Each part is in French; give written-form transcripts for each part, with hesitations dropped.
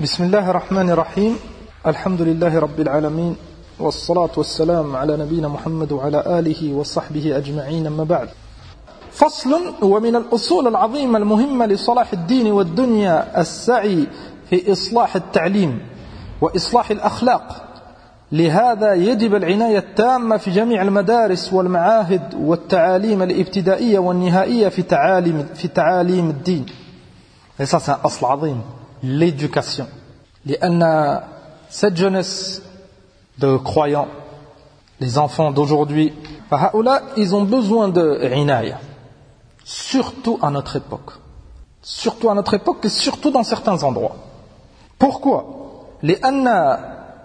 بسم الله الرحمن الرحيم الحمد لله رب العالمين والصلاة والسلام على نبينا محمد وعلى آله وصحبه أجمعين أما بعد فصل ومن الأصول العظيمة المهمة لصلاح الدين والدنيا السعي في إصلاح التعليم وإصلاح الأخلاق لهذا يجب العناية التامة في جميع المدارس والمعاهد والتعاليم الابتدائية والنهائية في تعاليم الدين. Et ça c'est un asl azim, l'éducation. لأن cette jeunesse de croyants, les enfants d'aujourd'hui, فهؤلاء ils ont besoin de عناية, surtout à notre époque. Surtout à notre époque et surtout dans certains endroits. Pourquoi? لأن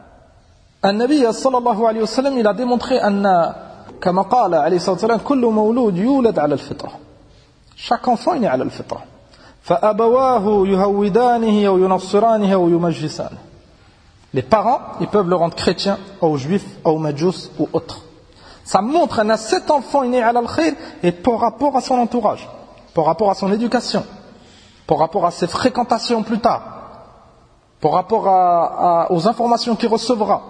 النبي صلى الله عليه وسلم il a démontré أن كما قال عليه الصلاة والسلام كل مولود يولد على الفطرة. Chaque enfant est né على الفطرة. فأبواه يهودانه أو ينصرانه أو يمجسانه. Les parents, ils peuvent le rendre chrétien, ou juif, ou majus, ou autre. Ça montre que cet enfant est né à l'al-khayr et par rapport à son entourage, par rapport à son éducation, par rapport à ses fréquentations plus tard, par rapport aux informations qu'il recevra.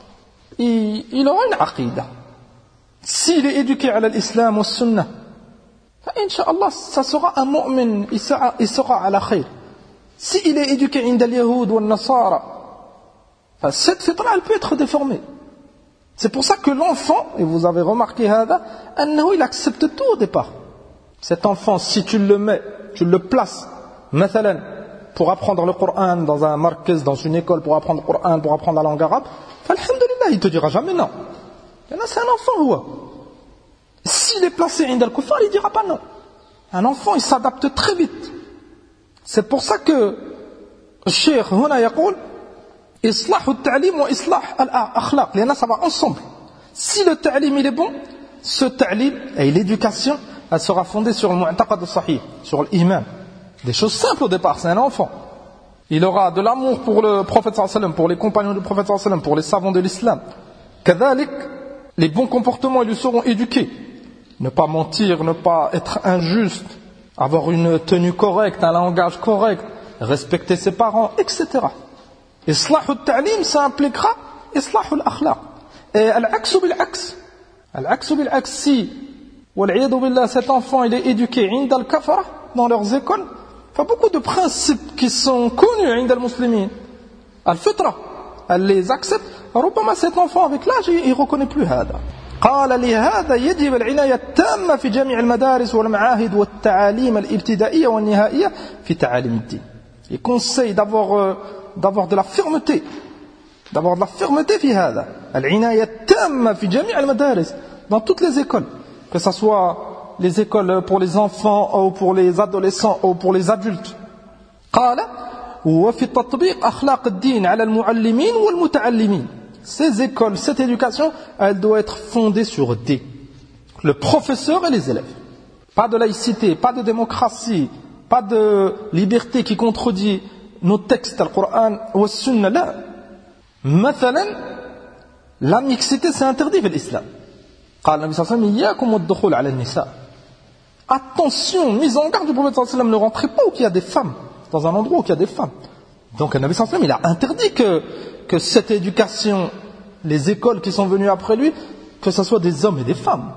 Il aura une aqidah. S'il est éduqué à l'islam ou sunnah, Inch'Allah, ça sera un mu'min, il sera à la khayr. S'il est éduqué inda al-yahoud ou al-nasara, cette fitra, elle peut être déformée. C'est pour ça que l'enfant, et vous avez remarqué hada, il accepte tout au départ. Cet enfant, si tu le mets, tu le places, mathalan, pour apprendre le Coran dans un markaz, dans une école, pour apprendre le Coran, pour apprendre la langue arabe, alhamdulillah, il te dira jamais non. Et là, c'est un enfant, ouais. S'il est placé inda al-kuffar, il ne dira pas non. Un enfant, il s'adapte très vite. C'est pour ça que le cheikh huna yaqul islah al-ta'lim wa islah al-akhlaq, لأن ça va ensemble. Si le ta'lim il est bon, ce ta'lim et l'éducation, elle sera fondée sur le mu'taqad al-sahih, sur l'iman. Des choses simples au départ, c'est un enfant. Il aura de l'amour pour le prophète sallallahu alayhi wa sallam, pour les compagnons du prophète sallallahu alayhi wa sallam, pour les savants de l'islam. Kadhalik, les bons comportements, ils lui seront éduqués. Ne pas mentir, ne pas être injuste, avoir une tenue correcte, un langage correct, respecter ses parents, etc. Islah al-ta'lim, ça impliquera islah al-akhlaq. Et al-aqsu bil-aqs. Al-aqsu bil-aqs, si, wal-'iyadu billah, cet enfant, il est éduqué inda al-kafara, dans leurs écoles, il y a beaucoup de principes qui sont connus inda al-muslimin. Al-fitra, elle les accepte. ربما cet enfant, avec l'âge, il ne reconnaît plus هذا. قال لهذا يجب العناية التامة في جميع المدارس والمعاهد والتعاليم الابتدائية والنهائية في تعاليم الدين. Il conseille d'avoir de la fermeté, في هذا. العناية التامة في جميع المدارس, dans toutes les écoles, que ce soit les écoles pour les enfants ou pour les adolescents ou pour les adultes. قال وفي تطبيق أخلاق الدين على المعلمين والمتعلمين. Ces écoles, cette éducation, elle doit être fondée sur le professeur et les élèves. Pas de laïcité, pas de démocratie, pas de liberté qui contredit nos textes, le Coran ou le Sunna. Là, مثلا, la mixité c'est interdit dans l'islam. قال النبي صلى الله عليه وسلم إياكم والدخول على النساء. Attention, mise en garde du prophète sallallahu alayhi wa sallam, ne rentrez pas où il y a des femmes, dans un endroit où il y a des femmes. Donc le Nabi sallallahu alayhi wa sallam, il a interdit que cette éducation, les écoles qui sont venues après lui, que ce soit des hommes et des femmes.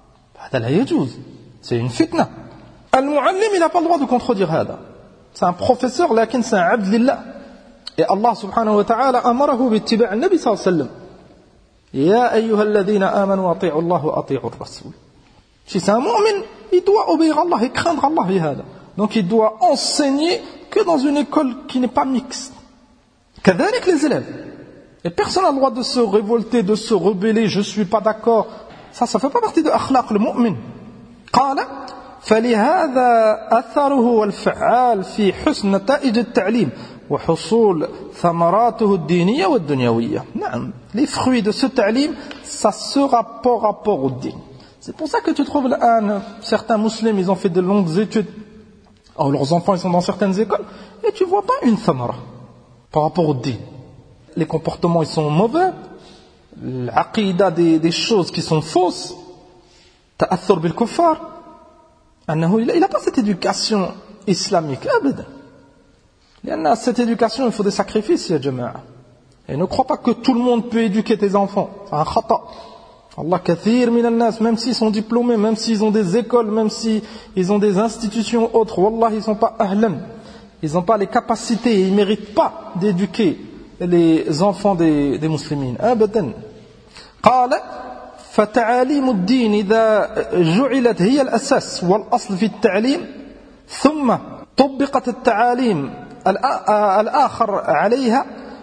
C'est une fitna. Al-mu'allim, il n'a pas le droit de contredire hada. C'est un professeur, lakin c'est un abd lillah. Et Allah subhanahu wa ta'ala amarahu bittiba' al-nabi sallallahu alayhi wa sallam. Ya ayyuha alladhina amanu ati'u Allah wa ati'u ar-rasul. Si c'est un mu'min, il doit obéir à Allah et craindre Allah bi hada. Donc il doit enseigner que dans une école qui n'est pas mixte. Qu'avec les élèves. Et personne n'a le droit de se révolter, de se rebeller, je ne suis pas d'accord. Ça ne fait pas partie de akhlaq le mu'min. قال فلهذا أثره الفعال في حسن نتائج التعليم وحصول ثمراته الدينية والدنيوية. نعم, les fruits de ce ta'lim, ça sera par rapport au din. C'est pour ça que tu trouves certains musulmans, ils ont fait de longues études. Alors, leurs enfants, ils sont dans certaines écoles, et tu ne vois pas une thamara par rapport au din. Les comportements, ils sont mauvais, l'aqidah des choses qui sont fausses, ta'athur bil kuffar, il n'a pas cette éducation islamique, abadan. Cette éducation, il faut des sacrifices, ya jama'a. Et ne crois pas que tout le monde peut éduquer tes enfants. C'est un khata. Allah kathir min al-nas, même s'ils sont diplômés, même s'ils ont des écoles, même s'ils ont des institutions autres, wallah, ils ne sont pas ahlan. Ils n'ont pas les capacités, ils ne méritent pas d'éduquer les enfants des musulmans. Abadan. قال فتعاليم الدين إذا جعلت هي الأساس والأصل في التعليم ثم طبقت التعاليم الآخر عليها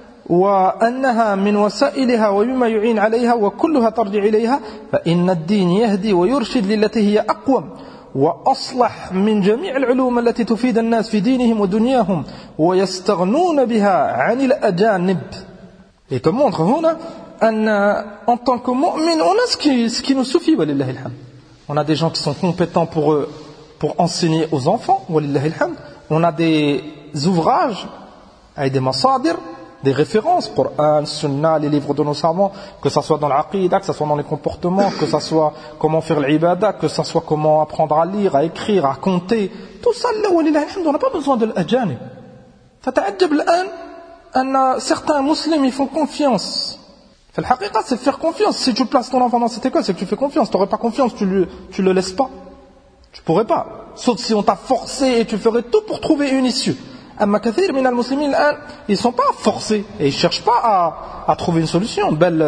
وأنها من وسائلها ومما يعين عليها وكلها ترجع إليها فإن الدين يهدي ويرشد للتي هي أقوم وأصلح من جميع العلوم التي تفيد الناس في دينهم ودنياهم ويستغنون بها عن الأجانب. Et te montre هنا أن en tant que mu'min on a ce qui nous suffit walillahi alhamd. On a des gens qui sont compétents pour enseigner aux enfants walillahi alhamd. On a des ouvrages avec des masadir, des références, Coran, Sunna, les livres de nos savants, que ça soit dans l'aqidah, que ça soit dans les comportements, que ça soit comment faire l'ibadah, que ça soit comment apprendre à lire, à écrire, à compter. Tout ça, on n'a pas besoin de l'ajanib. فتعجب الآن أن certains musulmans ils font confiance. في الحقيقة c'est faire confiance. Si tu places ton enfant dans cette école, c'est que tu fais confiance. Tu n'aurais pas confiance, tu le laisses pas. Tu pourrais pas. Sauf si on t'a forcé et tu ferais tout pour trouver une issue. أما كثير من المسلمين الآن ils sont pas forcés et ils cherchent pas à trouver une solution.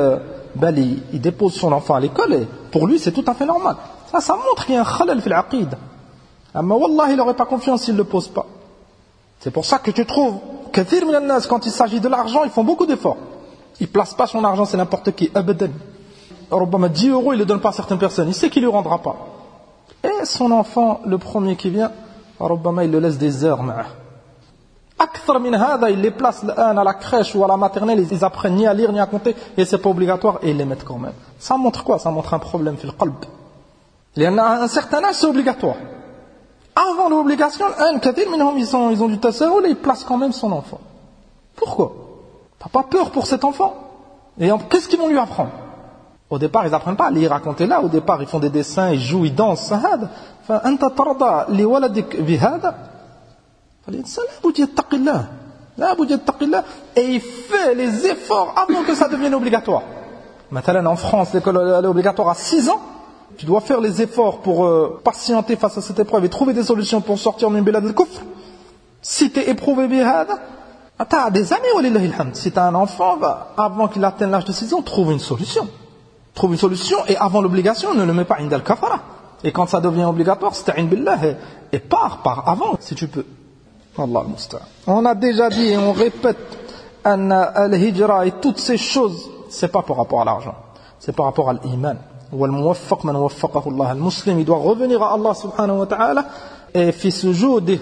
Il dépose son enfant à l'école et pour lui c'est tout à fait normal. Ça montre qu'il y a un khalal في العقيدة. أما والله il n'aurait pas confiance s'il le pose pas. C'est pour ça que tu trouves كثير من الناس quand il s'agit de l'argent ils font beaucoup d'efforts. Ils placent pas son argent, c'est n'importe qui. أبدا. ربما 10 euros il le donne pas à certaines personnes. Il sait qu'il lui rendra pas. Et son enfant, le premier qui vient, ربما il le laisse des heures معه. أكثر من هذا, ils les placent à la crèche ou à la maternelle, ils apprennent ni à lire ni à compter, et c'est pas obligatoire, et ils les mettent quand même. Ça montre quoi? Ça montre un problème في القلب. لأن à un certain âge, c'est obligatoire. Avant l'obligation, كثير منهم ils ont du tasahul et ils placent quand même son enfant. Pourquoi? T'as pas peur pour cet enfant? Et qu'est-ce qu'ils vont lui apprendre? Au départ, ils apprennent pas à lire, à compter là. Au départ, ils font des dessins, ils jouent, ils dansent. فأنت ترضى لولدك بهذا؟ فالإنسان لابد يتقي الله. لابد يتقي الله. Et il fait les efforts avant que ça devienne obligatoire. Maintenant, en France, l'école est obligatoire à 6 ans. Tu dois faire les efforts pour patienter face à cette épreuve et trouver des solutions pour sortir min bilad al-kufr. Si tu es éprouvé bihada, tu as des années, walillahi alhamd. Si tu as un enfant, avant qu'il atteigne l'âge de 6 ans, trouve une solution. Trouve une solution et avant l'obligation, ne le mets pas indal kafara. Et quand ça devient obligatoire, sta'in billah et pars avant si tu peux. Allah al-musta'an. On a déjà dit et on répète al-hijra et toutes ces choses, c'est pas par rapport à l'argent, c'est par rapport à l'iman. والموفق من وفقه الله المسلم il doit revenir à Allah subhanahu wa ta'ala et في سجوده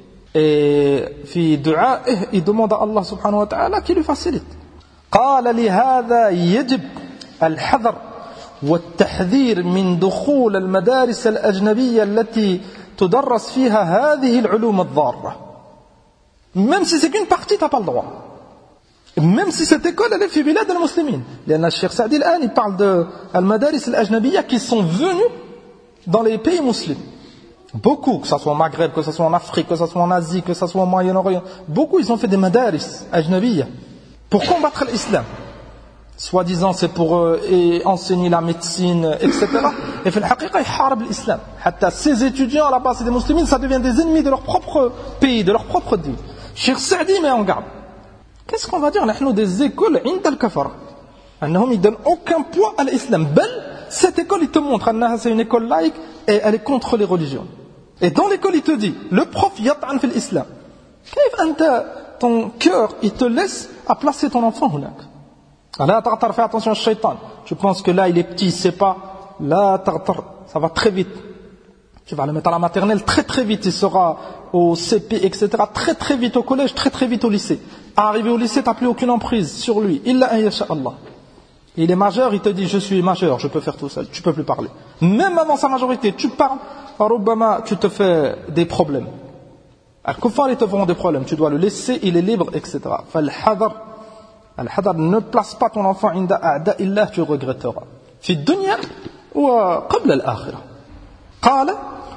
et في دعائه il demande à Allah subhanahu wa ta'ala qu'il lui facilite. قال لهذا يجب الحذر والتحذير من دخول المدارس الأجنبية التي تدرس فيها هذه العلوم الضارة. Même si c'est qu'une partie, tu n'as pas le droit. Même si cette école elle est fi bilad al-muslimin. لأن الشيخ سعدي الآن il parle de al-madaris al-ajnabiyya qui sont venus dans les pays musulmans. Beaucoup, que ce soit au Maghreb, que ce soit en Afrique, que ce soit en Asie, que ce soit au Moyen-Orient, beaucoup ils ont fait des madaris ajnabiyya pour combattre l'islam. Soi-disant c'est pour enseigner la médecine, etc. Et في الحقيقة يحارب l'islam. حتى ces étudiants à la base des musulmans, ça devient des ennemis de leur propre pays, de leur propre dîme. Cheikh Saadi met en garde. Qu'est-ce qu'on va dire? Nous des écoles عند الكفر. أنهم ils donnent aucun poids à l'islam. Cette école il te montre أنها c'est une école laïque et elle est contre les religions. Et dans l'école il te dit, le prof يطعن في الإسلام. كيف أنت ton cœur il te laisse à placer ton enfant هناك؟ لا تغتر, fais attention au shaitan. Tu penses que là il est petit, il sait pas. لا تغتر, ça va très vite. Tu vas le mettre à la maternelle très très vite, il sera au CP, etc. Très très vite au collège, très très vite au lycée. Arrivé au lycée, tu n'as plus aucune emprise sur lui. Illa an yasha Allah. Il est majeur, il te dit je suis majeur, je peux faire tout seul, tu peux plus parler. Même avant sa majorité, tu parles, tu te fais des problèmes. Al-Kuffar, ils te feront des problèmes, tu dois le laisser, il est libre, etc. Fal-hadar, al-hadar, ne place pas ton enfant inda a'da illah, tu regretteras. Fi dunya ou qabla al-akhirah. قال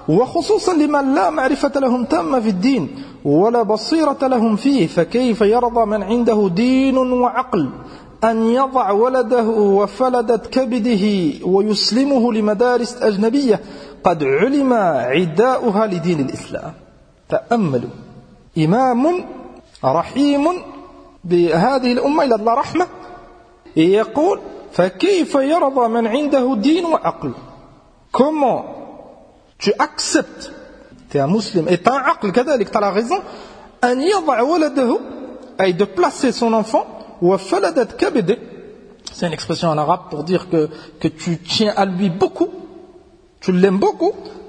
وخصوصا لمن لا معرفة لهم تامة في الدين ولا بصيرة لهم فيه فكيف يرضى من عنده دين وعقل أن يضع ولده وفلدة كبده ويسلمه لمدارس أجنبية قد علم عداؤها لدين الإسلام. تأملوا، إمام رحيم بهذه الأمة إلى الله رحمة يقول فكيف يرضى من عنده دين وعقل. Comment tu acceptes, tu es un musulman et tu as un aql كذلك, tu as la raison, أن يضع ولده, et de placer son enfant, وفلدة كبده, c'est une expression en arabe pour dire que tu tiens à lui beaucoup, tu l'aimes beaucoup,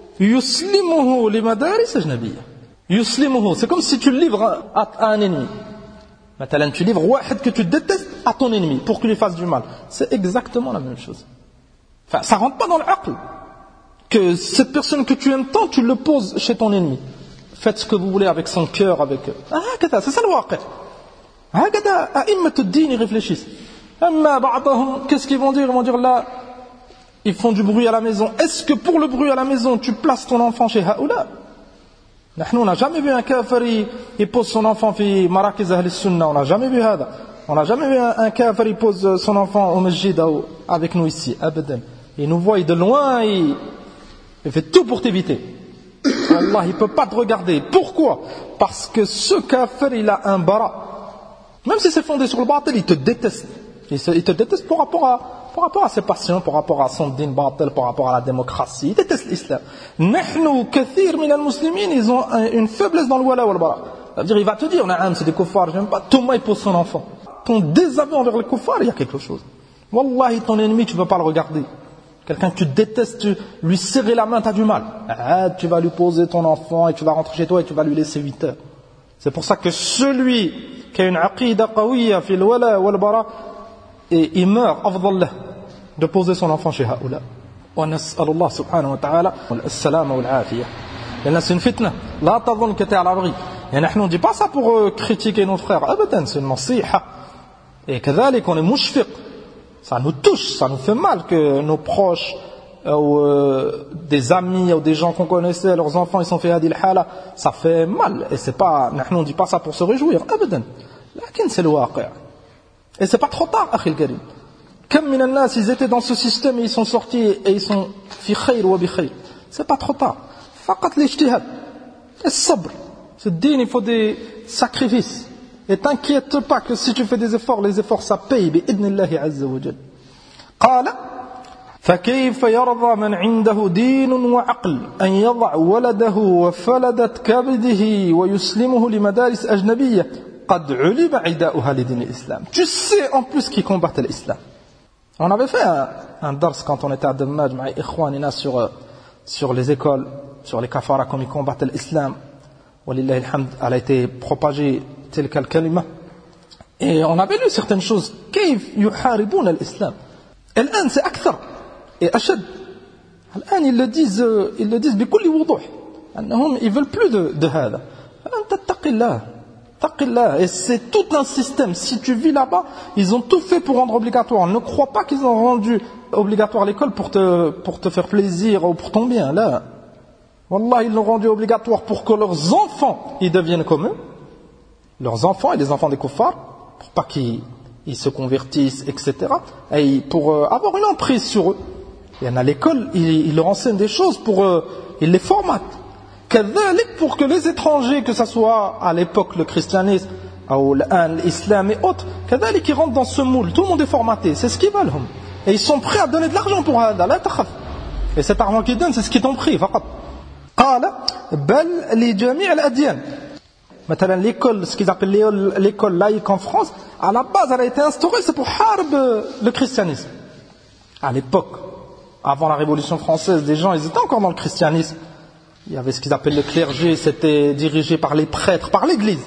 يسلمه لمدارس أجنبية. يسلمه, c'est comme si tu le livres à un ennemi. Maintenant, tu livres واحد que tu détestes à ton ennemi pour qu'il lui fasse du mal. C'est exactement la même chose. Enfin, ça rentre pas dans l'aql. Que cette personne que tu aimes tant, tu le poses chez ton ennemi. Faites ce que vous voulez avec son cœur, avec... c'est ça le waqi'. هكذا أئمة الدين ils réfléchissent. أما بعضهم, qu'est-ce qu'ils vont dire? Ils vont dire là, ils font du bruit à la maison. Est-ce que pour le bruit à la maison, tu places ton enfant chez هؤلاء? نحن on n'a jamais vu un kafir il pose son enfant في مراكز أهل السنة. On n'a jamais vu هذا. On n'a jamais vu un kafir il pose son enfant au masjid avec nous ici. أبدا. Il nous voit de loin, il fait tout pour t'éviter. Allah, il ne peut pas te regarder. Pourquoi? Parce que ce kafir, il a un bara. Même si c'est fondé sur le batil, il te déteste. Il te déteste par rapport à ses passions, par rapport à son din batil, par rapport à la démocratie. Il déteste l'islam. Nahnu, kathir min al-muslimin, ils ont une faiblesse dans le wala wal bara. C'est-à-dire, il va te dire, naam, c'est des kuffars, j'aime pas. Thomas, il pose son enfant. Ton désaveu envers le kuffar, il y a quelque chose. Wallahi, ton ennemi, tu ne veux pas le regarder. Quelqu'un que tu détestes, tu lui serrer la main, tu as du mal. Tu vas lui poser ton enfant et tu vas rentrer chez toi et tu vas lui laisser 8 heures. C'est pour ça que celui qui a une aqida qawiyya fil wala wal bara, et il meurt, afdallah, de poser son enfant chez haoula. Wa nas'alullah subhanahu wa ta'ala al-salama wal afiyah. Et là, c'est une fitna. La tadhun que tu es à l'abri. Et nous, on ne dit pas ça pour critiquer nos frères. Abadan, c'est une nasiha. Et kadhalik, on est mushfiq. Ça nous touche, ça nous fait mal que nos proches ou des amis ou des gens qu'on connaissait, leurs enfants ils sont fait hadil hala, ça fait mal. Et c'est pas, nous on dit pas ça pour se réjouir, abadan. Lakin c'est le waqi'. Et c'est pas trop tard, akhi al-karim. Comme min al-nas, ils étaient dans ce système et ils sont sortis et ils sont fi khayr wa bi khayr. C'est pas trop tard. Faqat l'ijtihad. Et sabr. Ce din, il faut des sacrifices. Et t'inquiète pas que si tu fais des efforts, les efforts ça paye بإذن الله عز وجل. قال فكيف يرضى من عنده دين وعقل أن يضع ولده وفلدة كبده ويسلمه لمدارس أجنبية قد علم عداؤها لدين الإسلام. Tu sais en plus qui combattent l'islam. On avait fait un dars quand on était à Dammaj avec ikhwanina sur les écoles, sur les kafara comme ils combattent l'islam. Walillahi alhamd, elle a été propagée تلك الكلمة. Et on avait lu certaines choses. كيف يحاربون الإسلام. الآن c'est أكثر et أشد. الآن ils le disent بكل وضوح. أنهم ils veulent plus de هذا. فأنت اتق الله. اتق الله. Et c'est tout un système. Si tu vis là-bas, ils ont tout fait pour rendre obligatoire. Ne crois pas qu'ils ont rendu obligatoire l'école pour te faire plaisir ou pour ton bien. Là, Wallah, ils l'ont rendu obligatoire pour que leurs enfants ils deviennent comme eux. Leurs enfants et les enfants des kuffars, pour pas qu'ils se convertissent, etc. Et pour avoir une emprise sur eux. Il y en a à l'école, ils leur enseignent des choses ils les formatent. Pour que les étrangers, que ce soit à l'époque le christianisme, ou l'islam et autres, ils rentrent dans ce moule. Tout le monde est formaté, c'est ce qu'ils veulent. Et ils sont prêts à donner de l'argent pour ça. Et cet argent qu'ils donnent, c'est ce qu'ils t'ont pris. قال بل لجميع الأديان. Maintenant, l'école, ce qu'ils appellent l'école laïque en France, à la base, elle a été instaurée, c'est pour harb le christianisme. À l'époque, avant la Révolution française, des gens, ils étaient encore dans le christianisme. Il y avait ce qu'ils appellent le clergé, c'était dirigé par les prêtres, par l'église.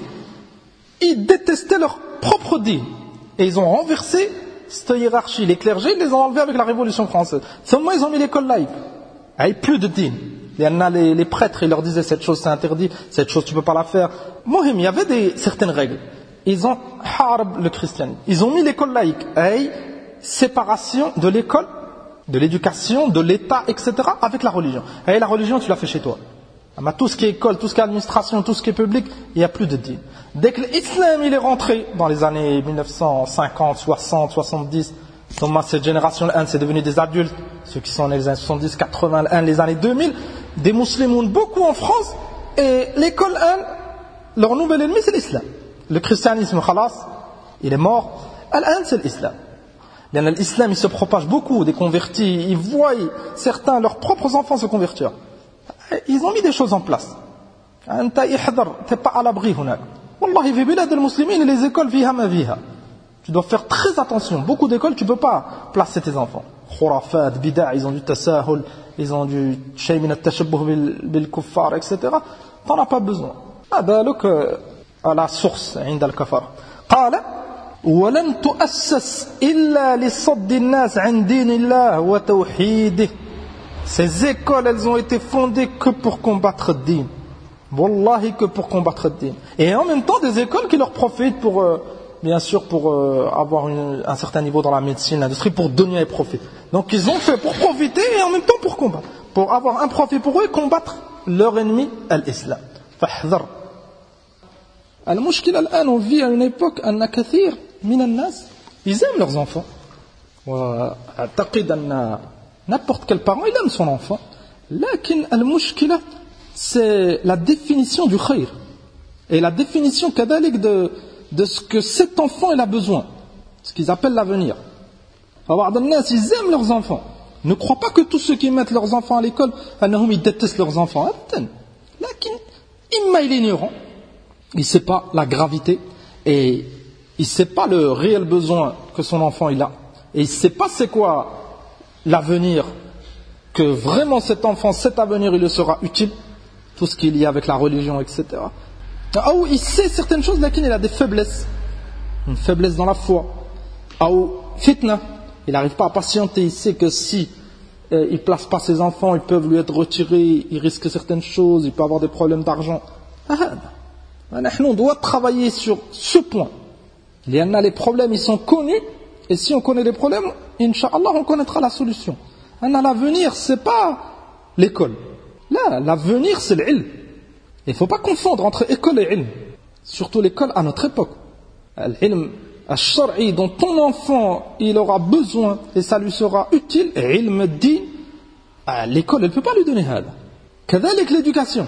Ils détestaient leur propre dîme. Et ils ont renversé cette hiérarchie. Les clergés, ils les ont enlevés avec la Révolution française. Seulement, ils ont mis l'école laïque. Il n'y avait plus de dîme. Les prêtres, ils leur disaient cette chose c'est interdit, cette chose tu peux pas la faire. Mohim, il y avait certaines règles. Ils ont harb le christianisme. Ils ont mis l'école laïque. Séparation de l'école de l'éducation, de l'État, etc. avec la religion. Et la religion, tu l'as fait chez toi. Mais tout ce qui est école, tout ce qui est administration, tout ce qui est public, il n'y a plus de din. Dès que l'islam il est rentré dans les années 1950, 60, 70, donc cette génération, c'est devenu des adultes, ceux qui sont nés les années 70, 80, les années 2000, des musulmans beaucoup en France, et l'école, leur nouvel ennemi, c'est l'islam. Le christianisme, khalas, il est mort. C'est l'islam. L'islam, il se propage beaucoup, des convertis, ils voient certains, leurs propres enfants se convertir. Ils ont mis des choses en place. Tu n'es pas à l'abri. Wallahi, fi bilad al-muslimin, les écoles, fiha ma fiha. Tu dois faire très attention. Beaucoup d'écoles, tu ne peux pas placer tes enfants. Khurafat, bid'a, ils ont du tasahul, ils ont du shay min at-tashabbuh bil kuffar, etc. Tu n'en as pas besoin. بالك à la source عند الكفر قال ولم تؤسس إلا لصد الناس عن دين الله وتوحيده. Ces écoles, elles ont été fondées que pour combattre le din. Wallahi, que pour combattre le din. Et en même temps, des écoles qui leur profitent pour, bien sûr, pour avoir un certain niveau dans la médecine, l'industrie, pour donner et profit. Donc ils ont fait pour profiter et en même temps pour combattre. Pour avoir un profit pour eux et combattre leur ennemi, l'islam. فاحذر. المشكلة الآن, on vit à une époque أن كثير من الناس ils aiment leurs enfants. وأعتقد أن n'importe quel parent il aime son enfant. لكن المشكلة c'est la définition du khayr et la définition كذلك de ce que cet enfant il a besoin, ce qu'ils appellent l'avenir. بعض الناس ils aiment leurs enfants. Ne crois pas que tous ceux qui mettent leurs enfants à l'école أنهم ils détestent leurs enfants. لكن إما il est ignorant, il ne sait pas la gravité et il ne sait pas le réel besoin que son enfant il a et il ne sait pas c'est quoi l'avenir, que vraiment cet enfant, cet avenir il lui sera utile, tout ce qu'il y a avec la religion, etc. Ou il sait certaines choses, là qu'il a des faiblesses, une faiblesse dans la foi, ou fitna, il n'arrive pas à patienter, il sait que si il ne place pas ses enfants, ils peuvent lui être retirés, il risque certaines choses, il peut avoir des problèmes d'argent. On doit travailler sur ce point. Les problèmes, ils sont connus, et si on connaît les problèmes, Inch'Allah, on connaîtra la solution. L'avenir, ce n'est pas l'école. Là, l'avenir, c'est l'ilm. Il ne faut pas confondre entre école et ilm. Surtout l'école à notre époque. L'ilm al-shar'i dont ton enfant il aura besoin et ça lui sera utile, ilm ad-din, l'école elle ne peut pas lui donner ça. Kadhalik l'éducation.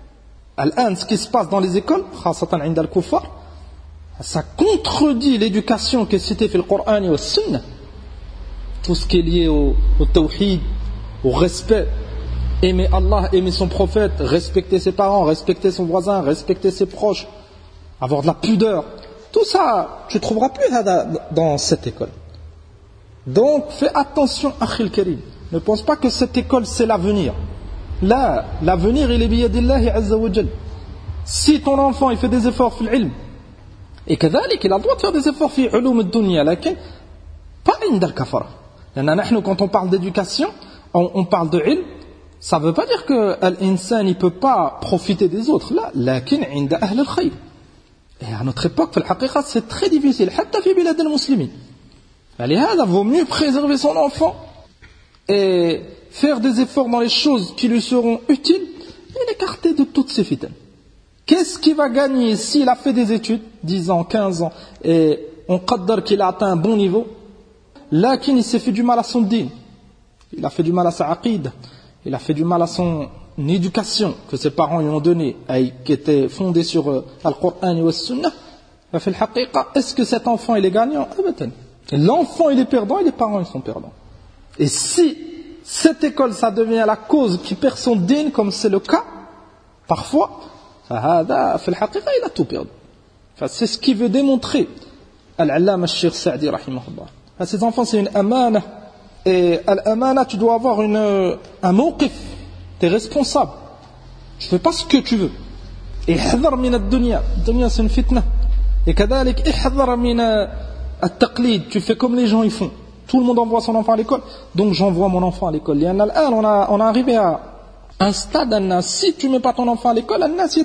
Ce qui se passe dans les écoles, khasatan 'inda al-kuffar, ça contredit l'éducation qui est citée dans le Coran et au Sunnah. Tout ce qui est lié au tawhid, au respect, aimer Allah, aimer son prophète, respecter ses parents, respecter son voisin, respecter ses proches, avoir de la pudeur. Tout ça, tu ne trouveras plus dans cette école. Donc, fais attention, Akhil Karim. Ne pense pas que cette école, c'est l'avenir. Là, l'avenir, il est biyadillahi azza wa jal. Si ton enfant, il fait des efforts fil ilm, et كذلك, il a le droit de faire des efforts fi ulum ad-dunya, lakin, pas inda al-kafara. Quand on parle d'éducation, on parle de ilm, ça ne veut pas dire que l'insan ne peut pas profiter des autres. Là, lakin inda ahl al-khayr. Et à notre époque, c'est très difficile, حتى في بلاد المسلمين. فلهذا, vaut mieux préserver son enfant et faire des efforts dans les choses qui lui seront utiles et l'écarter de toutes ces fitnes. Qu'est-ce qu'il va gagner s'il a fait des études, 10 ans, 15 ans, et on qaddar qu'il a atteint un bon niveau, là qu'il s'est fait du mal à son din, il a fait du mal à sa aqid, il a fait du mal à son éducation que ses parents lui ont donnée, qui était fondée sur Al-Qur'an et Al-Sunnah, est-ce que cet enfant il est gagnant? L'enfant il est perdant et les parents ils sont perdants. Et si cette école ça devient la cause qui perd son din, comme c'est le cas parfois, il a tout perdu. C'est ce qui veut démontrer Al-Allama al-Sheikh Sa'di rahimahullah. Ces enfants c'est une amana, et l'amana tu dois avoir un mawqif, tu es responsable, tu fais pas ce que tu veux. Et ihdhar min ad-dunya, ad-dunya c'est une fitna. Et kadhalik ihdhar min at-taqlid, tu fais comme les gens ils font. Tout le monde envoie son enfant à l'école, donc j'envoie mon enfant à l'école. On a arrivé à un stade, si tu ne mets pas ton enfant à l'école,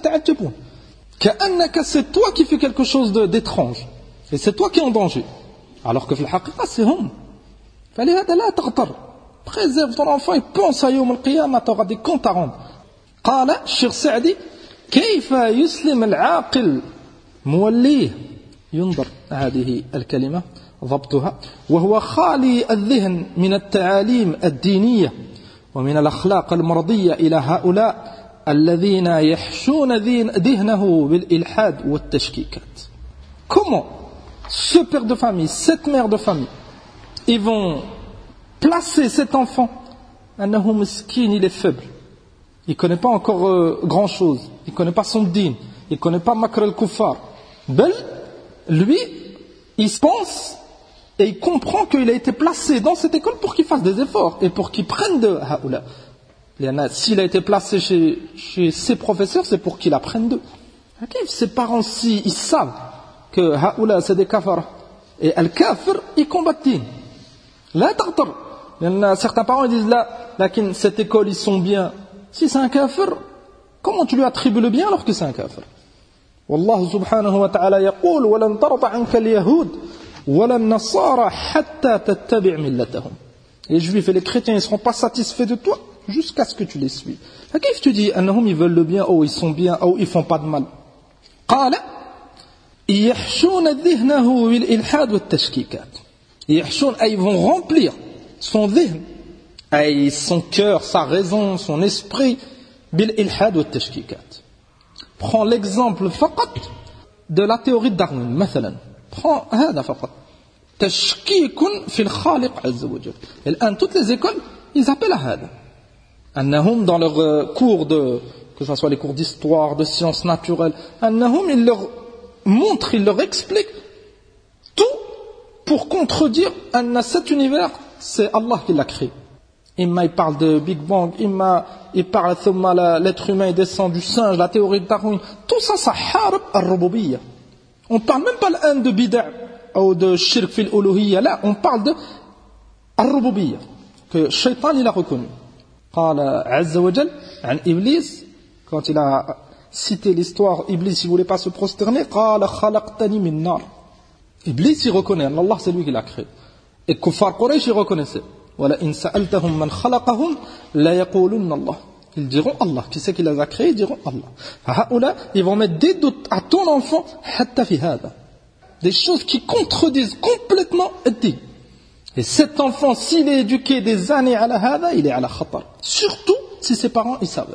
c'est toi qui fais quelque chose d'étrange. Et c'est toi qui es en danger. Alors que c'est hum. préserve ton enfant et pense à Yawm al-Qiyamah, tu auras des comptes à rendre. قال الشيخ سعدي كيف يسلم العاقل موليه ينظر هذه الكلمة ضبطها وهو خالي الذهن من التعاليم الدينية ومن الأخلاق المرضية إلى هؤلاء الذين يحشون ذهنه بالإلحاد والتشكيكات. Comment ce père de famille, cette mère de famille, ils vont placer cet enfant, annahu miskin, il est faible, il ne connaît pas encore grand chose, il ne connaît pas son din, il ne connaît pas makr al-kuffar. Bel, lui, il pense et il comprend qu'il a été placé dans cette école pour qu'il fasse des efforts et pour qu'il prenne de haoula. S'il a été placé chez ses professeurs, c'est pour qu'il apprenne d'eux. Ses parents, si ils savent que haoula c'est des kafara et al-kafir, ils combattent din. Là, tartar. Certains parents ils disent là, cette école ils sont bien. Si c'est un kafir, comment tu lui attribues le bien alors que c'est un kafir? Wallahu subhanahu wa ta'ala yaqul wa lan tarda anka al-yahud wa lan nasara hatta tattabi' millatahum. Les juifs et les chrétiens ils seront pas satisfaits de toi jusqu'à ce que tu les suives. Qu'est-ce que tu dis? Annahum ils veulent le bien, oh ils sont bien, oh ils font pas de mal. Qala yahshuna dhihnahu bil ilhad wat tashkikat. Yahshun, ils vont remplir son dhihn, son cœur, sa raison, son esprit bil ilhad wat tashkikat. Prends l'exemple faqat de la théorie de Darwin مثلا. Prends هذا فقط. تشكيك في الخالق عز وجل. الآن toutes les écoles ils appellent à هذا. أنهم dans leurs cours de, que ce soit les cours d'histoire, de sciences naturelles, أنهم ils leur montrent, ils leur expliquent tout pour contredire أن cet univers c'est Allah qui l'a créé. Imma il parle de Big Bang, imma il parle de l'être humain il descend du singe, la théorie de Darwin. Tout ça, ça harb al-rububiyya. On parle même pas de bid'a ou de shirk fil uluhiyya. Là, on parle de al-rububiyya que Shaitan il a reconnu. قال عز وجل عن إبليس quand il a cité l'histoire Iblis il voulait pas se prosterner قال خلقتني من نار. Iblis il reconnaît Allah c'est lui qui l'a créé. Et Kuffar Quraysh ils reconnaissaient. وَلَئِنْ سَأَلْتَهُمْ مَنْ خَلَقَهُمْ لَيَقُولُنَّ اللَّهِ. Ils diront Allah. Qui c'est qui les a créés? Ils diront Allah. هؤلاء, ils vont mettre des doutes à ton enfant حتى في هذا. Des choses qui contredisent complètement الدين. Et cet enfant, s'il est éduqué des années à la hada, il est à la khatar. Surtout si ses parents ils savent.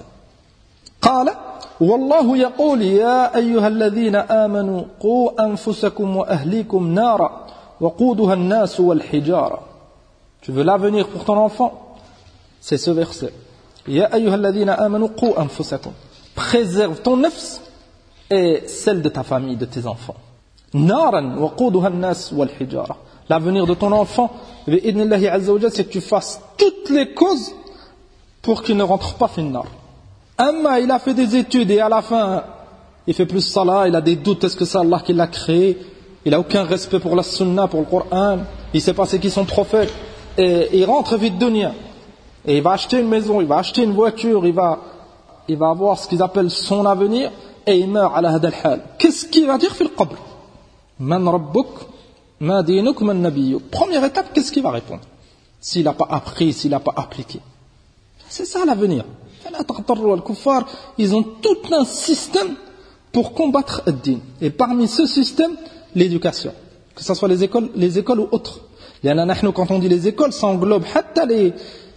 قال والله يقول يا أيها الذين آمنوا قوا أنفسكم وأهليكم نارا وقودها الناس والحجارة. Tu veux l'avenir pour ton enfant? C'est ce verset. Ya ayyuhalladhina amanu qu anfusakum. Préserve ton nafs et celle de ta famille, de tes enfants. Naran waquduha an-nas wal hijara. L'avenir de ton enfant, bi'idnillahi azza wa jalla, c'est que tu fasses toutes les causes pour qu'il ne rentre pas fin nar. Amma il a fait des études et à la fin il fait plus salat, il a des doutes, est-ce que c'est Allah qui l'a créé? Il a aucun respect pour la sunna, pour le Coran, il sait pas c'est qui son prophète. Et il rentre vite dunya. Et il va acheter une maison, il va acheter une voiture, il va avoir ce qu'ils appellent son avenir, et il meurt à la hadal hal. Qu'est-ce qu'il va dire fil qabr? Man rabbuk, ma dinuk, man nabiyuk. Première étape, qu'est-ce qu'il va répondre? S'il n'a pas appris, s'il n'a pas appliqué. C'est ça l'avenir. Les kuffar, ils ont tout un système pour combattre ad-din. Et parmi ce système, l'éducation. Que ce soit les écoles ou autres. Quand on dit les écoles, ça englobe ils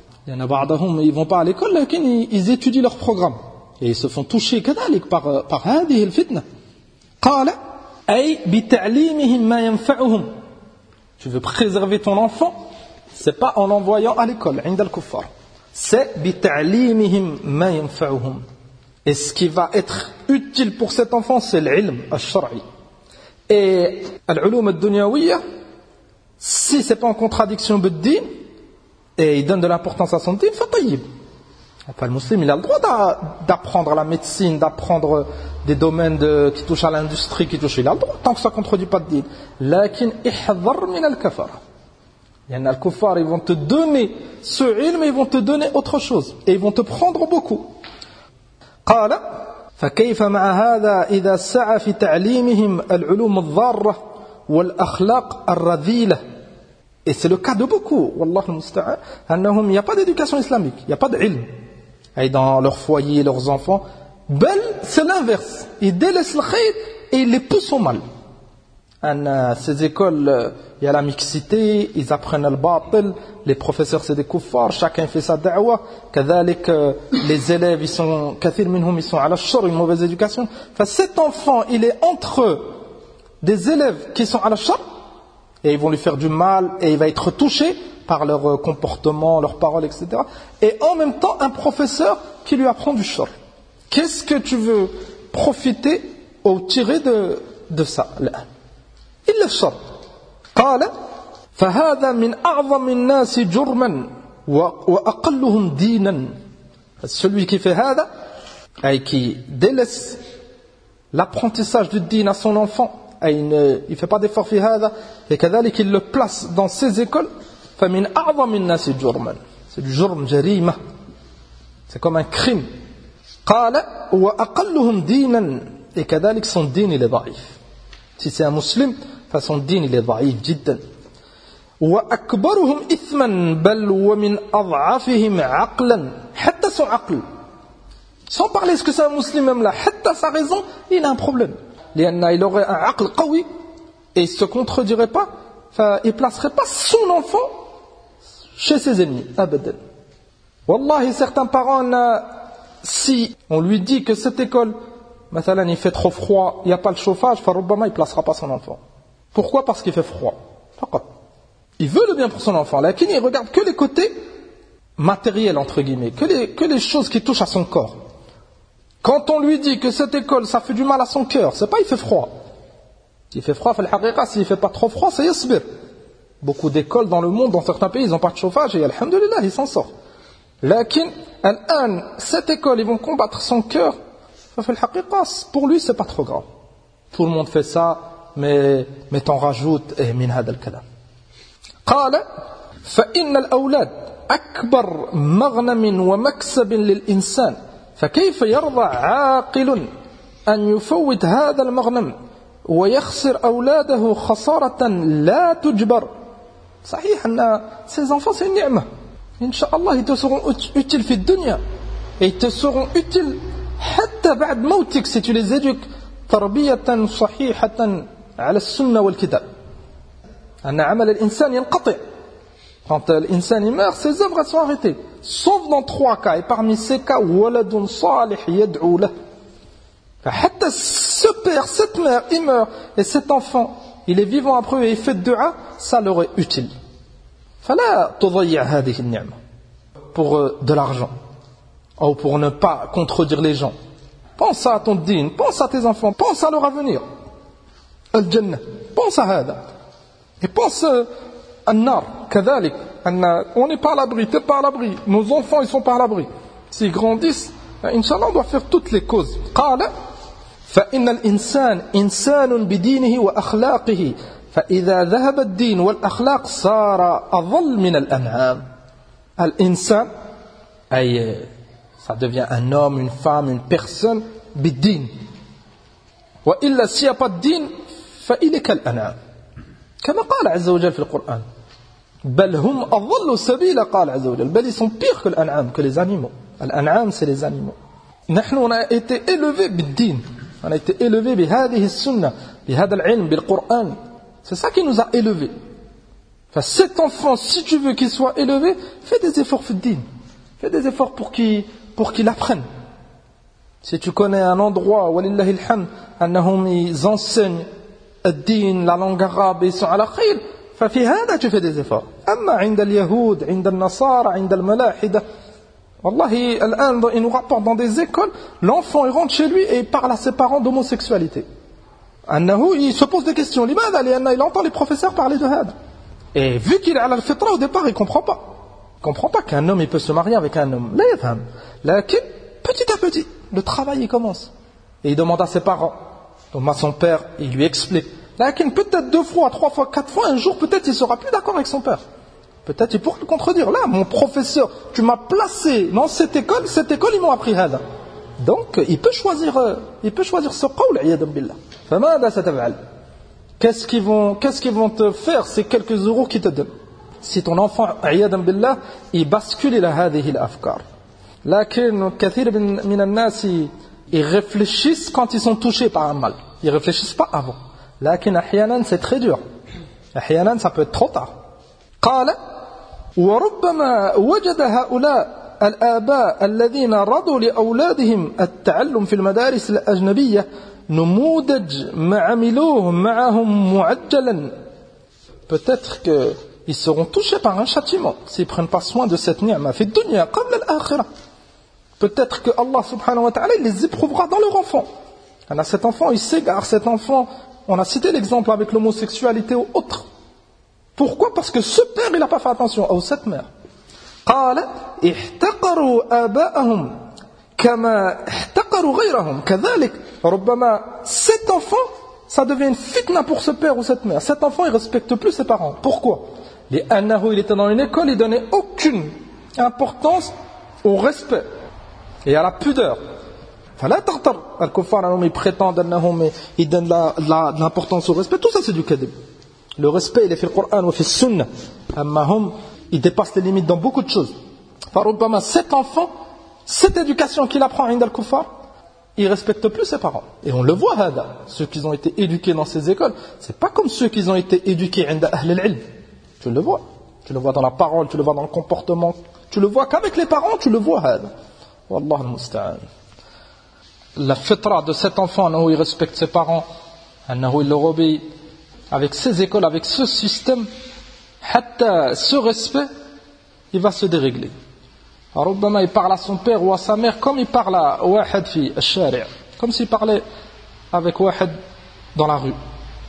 ne vont pas à l'école, mais ils étudient leur programme. Et ils se font toucher par هذه الفتنة. قال أي بتعليمهم ما ينفعهم. Tu veux préserver ton enfant, c'est pas en l'envoyant à l'école, عند الكفار. C'est بتعليمهم ما ينفعهم. Et ce qui va être utile pour cet enfant, c'est l'ilm الشرعي. Et العلوم الدنيوية, si ce n'est pas en contradiction avec le din, et il donne de l'importance à son din, fatayib. Enfin, le musulman, il a le droit d'apprendre la médecine, d'apprendre des domaines qui touchent à l'industrie, il a le droit, tant que ça ne contredit pas le din. Lakin, ihdhar min al-kafara. Il y en a al-kuffar, ils vont te donner ce ilm, ils vont te donner autre chose. Et ils vont te prendre beaucoup. قال فكيف مع هذا إذا سعى في تعليمهم العلوم الضارة والأخلاق الرذيلة Et c'est le cas de beaucoup. Wallah al-musta'an. Il n'y a pas d'éducation islamique. Il n'y a pas d'ilm. Et dans leur foyer, leurs enfants. C'est l'inverse. Ils délaissent le khayr et ils les poussent au mal. Ces écoles, il y a la mixité, ils apprennent le batil, les professeurs c'est des kuffars, chacun fait sa da'wa, كذلك les élèves, ils sont à la shar, une mauvaise éducation. Enfin, cet enfant, il est entre des élèves qui sont à la shar, et ils vont lui faire du mal, et il va être touché par leur comportement, leurs paroles, etc. Et en même temps, un professeur qui lui apprend du shar. Qu'est-ce que tu veux profiter ou tirer de ça? إلا الشر قال فهذا من أعظم الناس جرما وأقلهم دينا. Celui qui fait هذا et qui délaisse l'apprentissage du din à son enfant et il ne fait pas d'effort في هذا et كذلك il le place dans ses écoles فمن أعظم الناس جرما. C'est du jurm, jarima, c'est comme un crime. قال وأقلهم دينا et كذلك son din il est ضعيف. Si c'est un musulman, son din il est ضعيف جدا. وأكبرهم إثما بل ومن أضعفهم عقلا حتى son عقل. Sans parler est-ce que c'est un musulman même là, حتى sa raison, il a un problème. Il aurait un عقل قوي et il ne se contredirait pas, il ne placerait pas son enfant chez ses ennemis. أبدا. Wallahi, certains parents, si on lui dit que cette école, مثلا, il fait trop froid, il n'y a pas le chauffage, فربما il ne placera pas son enfant. Pourquoi? Parce qu'il fait froid. Il veut le bien pour son enfant, mais il ne regarde que les côtés matériels, entre guillemets, que les choses qui touchent à son corps. Quand on lui dit que cette école, ça fait du mal à son cœur, c'est pas il fait froid. S'il fait froid, s'il ne fait pas trop froid, c'est yasbir. Beaucoup d'écoles dans le monde, dans certains pays, ils n'ont pas de chauffage et alhamdulillah, ils s'en sortent. Cette école, ils vont combattre son cœur. Pour lui, c'est pas trop grave. Tout le monde fait ça, mais t'en rajoutes et min hada al-kalam. قال فإن الأولاد أكبر مغنم ومكسب للإنسان فكيف يرضى عاقل أن يفوت هذا المغنم ويخسر أولاده خسارة لا تجبر. صحيح أن ces enfants c'est une ni'ma. Inch'Allah, ils te seront utiles في الدنيا et ils te seront utiles حتى بعد موتك si tu les éduques تربية صحيحة على السنة والكتاب. أن عمل الإنسان ينقطع. Quand l'insan meurt, ses œuvres sont arrêtées. Sauf dans 3 cas. Et parmi ces cas, ولد صالح يدعو له. حتى ce père, cette mère, il meurt. Et cet enfant, il est vivant après eux et il fait dua, ça leur est utile. فلا تضيع هذه النعمة. Pour de l'argent. Ou pour ne pas contredire les gens. Pense à ton dîn, pense à tes enfants, pense à leur avenir. Al-Jannah, pense à hada. Et pense à Nar, kadhalik. On n'est pas à l'abri, t'es pas à l'abri. Nos enfants, ils sont pas à l'abri. S'ils grandissent, Inch'Allah, on doit faire toutes les causes. قال فإن الإنسان إنسان بدينه وأخلاقه فإذا ذهب الدين والأخلاق صار أضل من الأنعام. الإنسان أي ça devient un homme, une femme, une personne بالدين. وإلا s'il n'y a pas de din, فإلك كالأنعام. كما قال عز وجل في القرآن. بل هم أضل سبيلا قال عز وجل. بل ils sont pires que l'an'am, que les animaux. L'an'am, c'est les animaux. نحن on a été élevés بالدين. On a été élevés بهذه السنة, بهذا العلم, بالقرآن. C'est ça qui nous a élevés. Enfin, cet enfant, si tu veux qu'il soit élevé, fais des efforts في الدين. Fais des efforts pour qu'il apprenne. Si tu connais un endroit, walillahi alhamd, annahum ils enseignent الدين, la langue arabe, ils sont à la khayr, ففي هذا tu fais des efforts. أما عند اليهود, عند النصارى, عند الملاحدة, wallahi, الآن ils nous rapportent dans des écoles, l'enfant il rentre chez lui et il parle à ses parents d'homosexualité. أنه il se pose des questions. لماذا؟ لأن il entend les professeurs parler de هذا. Et vu qu'il est à la fitra au départ, il comprend pas. Il comprend pas qu'un homme il peut se marier avec un homme. لا يفهم. لكن petit à petit, le travail il commence. Et il demande à ses parents. Donc à son père, il lui explique. لكن peut-être 2 fois, 3 fois, 4 fois, un jour peut-être il sera plus d'accord avec son père. Peut-être il pourra le contredire. Là, mon professeur, tu m'as placé dans cette école ils m'ont appris هذا. Donc il peut choisir ce qawl عياذا بالله. فماذا ستفعل? Qu'est-ce qu'ils vont te faire ces quelques euros qu'ils te donnent? si ton enfant, عياذا بالله, il bascule إلى هذه الأفكار. لكن كثير من الناس ils réfléchissent quand ils sont touchés par un mal. Ils réfléchissent pas avant. لكن أحيانا c'est très dur. أحيانا ça peut être trop tard. قال وربما وجد هؤلاء الآباء الذين رضوا لأولادهم التعلم في المدارس الأجنبية نموذج ما عملوه معهم معجلا. Peut-être qu'ils seront touchés par un châtiment s'ils ne prennent pas soin de cette ni'ma في الدنيا قبل الآخرة. Peut-être que Allah subhanahu wa ta'ala les éprouvera dans leur enfant. Alors cet enfant il s'égare, cet enfant, on a cité l'exemple avec l'homosexualité ou autre. Pourquoi? Parce que ce père il n'a pas fait attention, ou cette mère. قال احتقروا آباءهم كما احتقروا غيرهم كذلك ربما cet enfant ça devient une fitna pour ce père ou cette mère. Cet enfant il respecte plus ses parents. Pourquoi? لأنه il était dans une école, il donnait aucune importance au respect et à la pudeur. فلا تغتر الكفار أنهم ils prétendent أنهم ils donnent de l'importance au respect. Tout ça c'est du kadhib. Le respect il est fait le Coran ou fait le Sunna. أما هم il dépasse les limites dans beaucoup de choses. فربما cet enfant, cette éducation qu'il apprend عند الكفار, il respecte plus ses parents. Et on le voit هذا. Ceux qui ont été éduqués dans ces écoles, c'est pas comme ceux qui ont été éduqués عند أهل العلم. Tu le vois. Tu le vois dans la parole, tu le vois dans le comportement. Tu le vois qu'avec les parents, tu le vois هذا. والله المستعان. La fitra de cet enfant, où il respecte ses parents, où il leur obéit, avec ces écoles, avec ce système, حتى ce respect, il va se dérégler. ربما il parle à son père ou à sa mère comme il parle à واحد في الشارع, comme s'il parlait avec واحد dans la rue.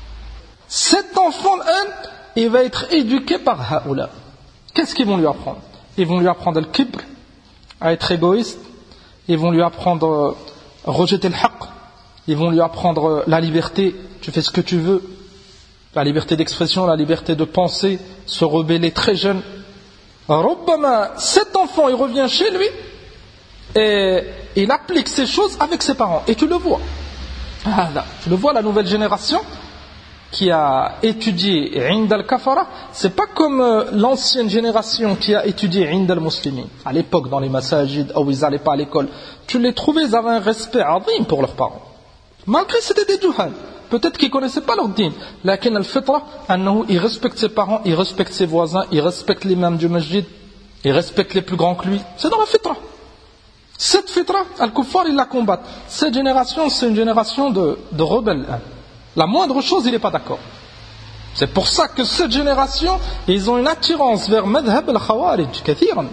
Cet enfant, il va être éduqué par هؤلاء. Qu'est-ce qu'ils vont lui apprendre? Ils vont lui apprendre le kibr, à être égoïste. Ils vont lui apprendre rejeter le haqq. Ils vont lui apprendre la liberté, tu fais ce que tu veux. La liberté d'expression, la liberté de penser, se rebeller très jeune. ربما cet enfant il revient chez lui et il applique ces choses avec ses parents et tu le vois. Tu le vois, la nouvelle génération qui a étudié عند الكفرة, c'est pas comme l'ancienne génération qui a étudié عند المسلمين. À l'époque dans les masajid où ils n'allaient pas à l'école, tu les trouvais, ils avaient un respect azim pour leurs parents. Malgré que c'était des juhal. Peut-être qu'ils ne connaissaient pas leur dîn. Lakin al-fitra, il respecte ses parents, il respecte ses voisins, il respecte l'imam du masjid, il respecte les plus grands que lui. C'est dans la fitra. Cette fitra, al-kuffar, ils la combattent. Cette génération, c'est une génération de rebelles. La moindre chose, il n'est pas d'accord. C'est pour ça que cette génération, ils ont une attirance vers madhab al-khawarij, kathiran.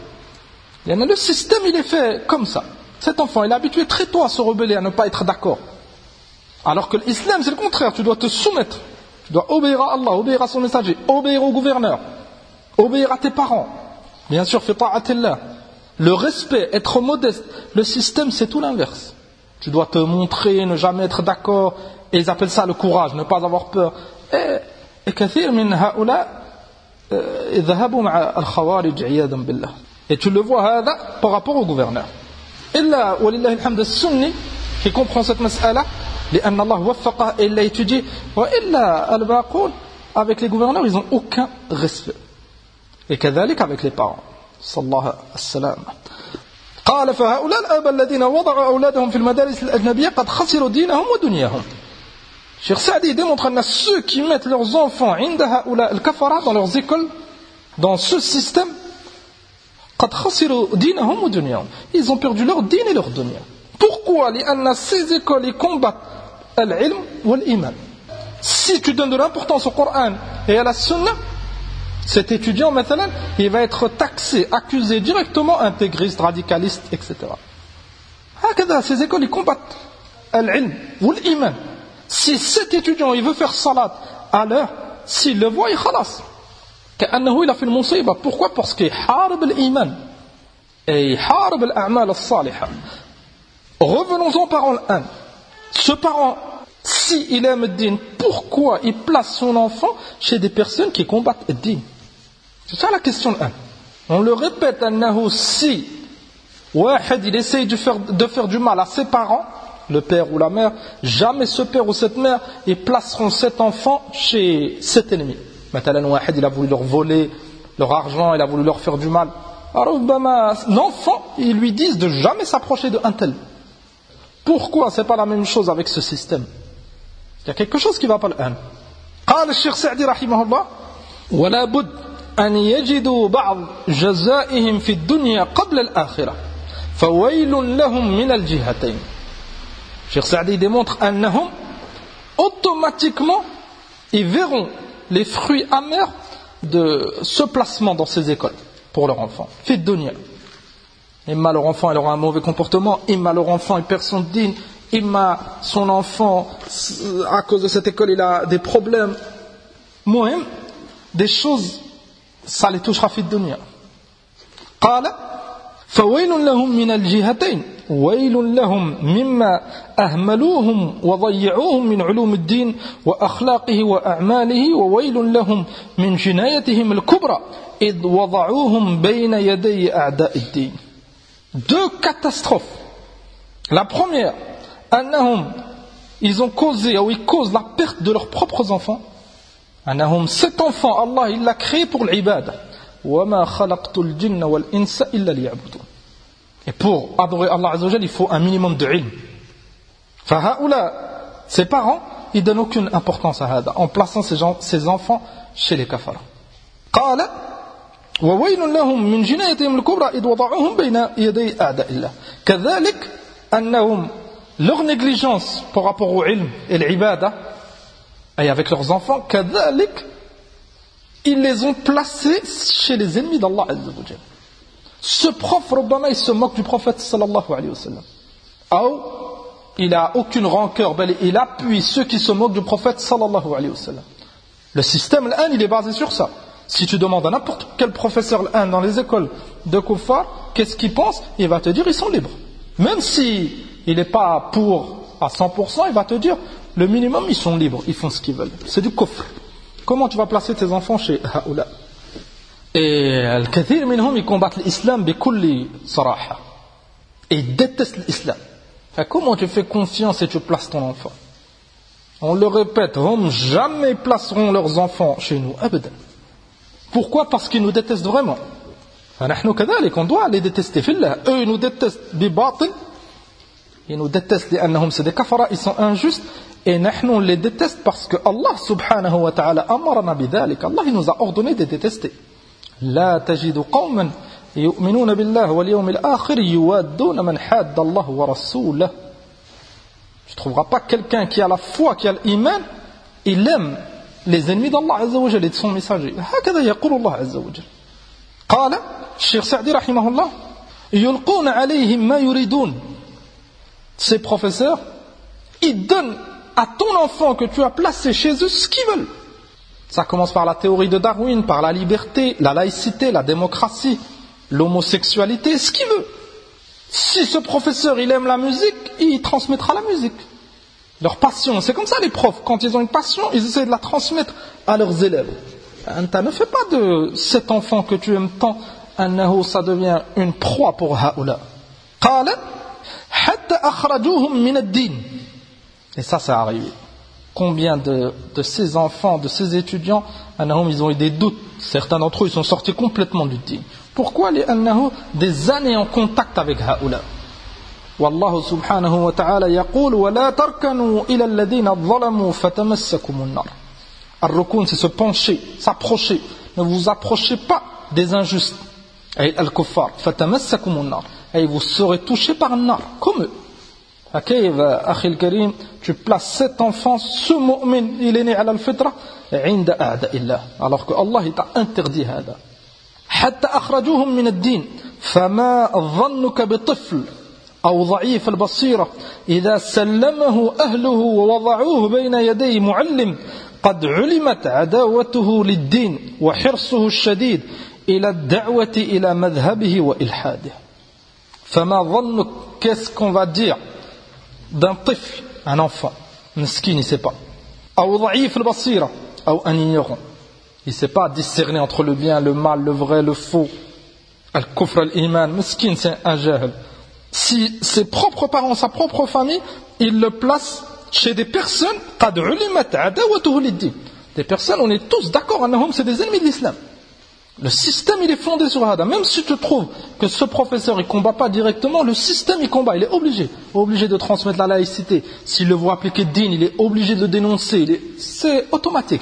Le système, il est fait comme ça. Cet enfant, il est habitué très tôt à se rebeller, à ne pas être d'accord. Alors que l'islam c'est le contraire, tu dois te soumettre, tu dois obéir à Allah, obéir à son messager, obéir au gouverneur, obéir à tes parents, bien sûr fais ta'atillah, le respect, être modeste. Le système c'est tout l'inverse, tu dois te montrer, ne jamais être d'accord, et ils appellent ça le courage, ne pas avoir peur. Et kathir min haoula idhahabu ma'a al-khawarij iyadan billah. Et tu le vois hada par rapport au gouverneur. Illa walillahi alhamd as-sunni qui comprend cette mas'ala, لأن الله وفقه et il l'a étudié. وإلا الباقون, avec les gouverneurs ils n'ont aucun respect. Et كذلك avec les parents. صلى الله السلام. قال فهؤلاء الآباء الذين وضعوا أولادهم في المدارس الأجنبية قد خسروا دينهم ودنياهم. Cheikh Saadi démontre à ceux qui mettent leurs enfants عند هؤلاء الكفرة dans leurs écoles, dans ce système, قد خسروا دينهم ودنياهم. Ils ont perdu leur din et leur dunya. Pourquoi? لأن ces écoles ils combattent al-ilm wal-iman. Si tu donnes de l'importance au Coran et à la Sunna, cet étudiant maintenant, il va être taxé, accusé directement, intégriste, radicaliste, etc. Ces écoles ils combattent al-ilm wal-iman. Si cet étudiant il veut faire salat à l'heure, s'il le voit, il khalas. كأنه il a fait le musiba. Pourquoi? Parce qu'il harb al-iman et il harb al-a'mal al-salihah. Revenons-en aux parents 1. Ce parent, s'il aime le din, pourquoi il place son enfant chez des personnes qui combattent le din? C'est ça la question 1. On le répète, si il essaye de faire du mal à ses parents, le père ou la mère, jamais ce père ou cette mère, ils placeront cet enfant chez cet ennemi. Maintenant, il a voulu leur voler, leur argent, il a voulu leur faire du mal. Alors, l'enfant, ils lui disent de jamais s'approcher de un tel. Pourquoi c'est pas la même chose avec ce système? Il y a quelque chose qui ne va pas l'âne. قال الشيخ سعدي رحمه الله ولا بد أن يجدوا بعض جزائهم في الدنيا قبل الآخرة فويل لهم من الجهتين. Cheikh Saadi démontre أنهم automatiquement ils verront les fruits amers de ce placement dans ces écoles pour leur enfant. في الدنيا. Imma leur enfant il aura un mauvais comportement, imma leur enfant il perd son dîne, imma son enfant à cause de cette école il a des problèmes. Muhim, des choses ça les touchera في الدنيا. قال فويل لهم من الجهتين ويل لهم مما أهملوهم وضيعوهم من علوم الدين وأخلاقه وأعماله وويل لهم من جنايتهم الكبرى إذ وضعوهم بين يدي أعداء الدين. Deux catastrophes. La première, أنهم ils ont causé ou ils causent la perte de leurs propres enfants. أنهم cet enfant Allah il l'a créé pour l'ibada. وما خلقت الجن والإنس إلا ليعبدون. Et pour adorer Allah Azza wa Jalla, il faut un minimum de ilm. فهؤلاء, ses parents, ils donnent aucune importance à hada en plaçant ces enfants chez les kafara. قال وويل لهم من جنايتهم الكبرى إذ وضعوهم بين يدي أعداء الله. كذلك أنهم leur négligence par rapport au ilm et l'ibada et avec leurs enfants, كذلك ils les ont placés chez les ennemis d'Allah Azza wa Jalla. Ce prof, Rabbama, il se moque du prophète sallallahu alayhi wa sallam. Ou il n'a aucune rancœur, il appuie ceux qui se moquent du prophète sallallahu alayhi wa sallam. Le système, il est basé sur ça. Si tu demandes à n'importe quel professeur dans les écoles de Kuffar, qu'est-ce qu'il pense, il va te dire ils sont libres. Même si il n'est pas pour à 100%, il va te dire le minimum ils sont libres, ils font ce qu'ils veulent. C'est du kufr. Comment tu vas placer tes enfants chez Haoula? Et al-kathir minhum ils combattent l'islam bikulli saraha. Et ils détestent l'islam. Comment tu fais confiance et tu places ton enfant? On le répète, hum jamais placeront leurs enfants chez nous, abadan. Pourquoi? Parce qu'ils nous détestent vraiment. On doit les détester. Eux, ils nous détestent bibatil. Ils nous détestent لأنهم c'est des kafara, ils sont injustes. Et nous, on les déteste parce que Allah subhanahu wa ta'ala amarana bidhalik. Allah, il nous a ordonné de détester. لا تجد قوما يؤمنون بالله واليوم الآخر يوادون من حاد الله ورسوله. Tu ne trouveras pas quelqu'un qui a la foi, qui a l'iman, il aime les ennemis d'Allah Azza wa Jalla et de son messager. هكذا يقول الله عز وجل. قال الشيخ سعدي رحمه الله يلقون عليهم ما يريدون. Ces professeurs, ils donnent à ton enfant que tu as placé chez eux ce qu'ils veulent. Ça commence par la théorie de Darwin, par la liberté, la laïcité, la démocratie, l'homosexualité, ce qu'il veut. Si ce professeur il aime la musique, il transmettra la musique. Leur passion, c'est comme ça les profs, quand ils ont une passion, ils essaient de la transmettre à leurs élèves. Ne fais pas de cet enfant que tu aimes tant, ça devient une proie pour haoula. قال حتى أخرجوهم من الدين. Et ça, c'est arrivé. Combien de ces enfants, de ces étudiants, ils ont eu des doutes. Certains d'entre eux, ils sont sortis complètement du din. Pourquoi les des années en contact avec haoula? Wallahu subhanahu wa ta'ala yaqul wa la tarkanu ila alladhina zalamu fatamassakum an-nar. Ar-rukun, c'est se pencher, s'approcher. Ne vous approchez pas des injustes. Et al-kuffar, fatamassakum an-nar. Et vous serez touchés par un nar, comme eux. Akhi al-Karim, tu places cet enfant, ce mu'min, il est né à l'al-fitra, عند أعداء الله. Alors que Allah il t'a interdit هذا. حتى أخرجوهم من الدين. فما ظنك بطفل أو ضعيف البصيرة إذا سلمه أهله ووضعوه بين يدي معلم قد علمت عداوته للدين وحرصه الشديد إلى الدعوة إلى مذهبه وإلحاده. فما ظنك, qu'est-ce qu'on va dire d'un tifl, un enfant, miskin, il ne sait pas. Ou dhaif al-basira, ou un ignorant. Il ne sait pas discerner entre le bien, le mal, le vrai, le faux. Al-kufr, al-iman, miskin, c'est un jahl. Si ses propres parents, sa propre famille, il le place chez des personnes, qad ulimat adawatuhu lid-din. Des personnes, on est tous d'accord, c'est des ennemis de l'islam. Le système, il est fondé sur Hada. Même si tu trouves que ce professeur, il combat pas directement, le système, il combat. Il est obligé de transmettre la laïcité. S'il le voit appliquer din, il est obligé de dénoncer. C'est automatique.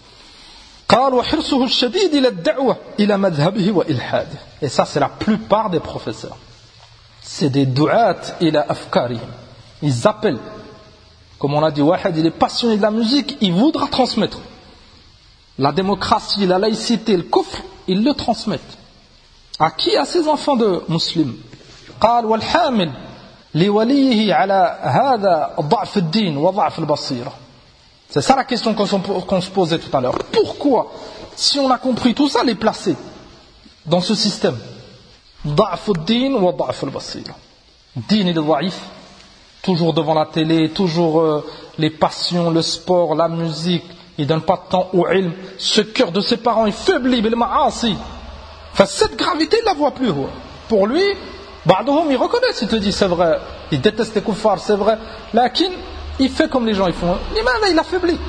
Et ça, c'est la plupart des professeurs. C'est des du'at ila afkarihim. Ils appellent. Comme on a dit, Wahid, il est passionné de la musique, il voudra transmettre. La démocratie, la laïcité, le kufr, ils le transmettent. À qui? À ses enfants de musulmans. قال والحامل لوليه على هذا ضعف الدين وضعف البصيرة. C'est ça la question qu'on se posait tout à l'heure. Pourquoi, si on a compris tout ça, les placer dans ce système? ضعف الدين وضعف البصيرة. Din il est ضعيف, toujours devant la télé, toujours les passions, le sport, la musique. Il ne donne pas de temps au ilm. Ce cœur de ses parents est faibli, bil ma'asi. Enfin, cette gravité, il ne la voit plus. Pour lui, Ba'douhum, il reconnaît, il te dit, c'est vrai. Il déteste les kuffars, c'est vrai. Lakin, il fait comme les gens, ils font. Il a faibli.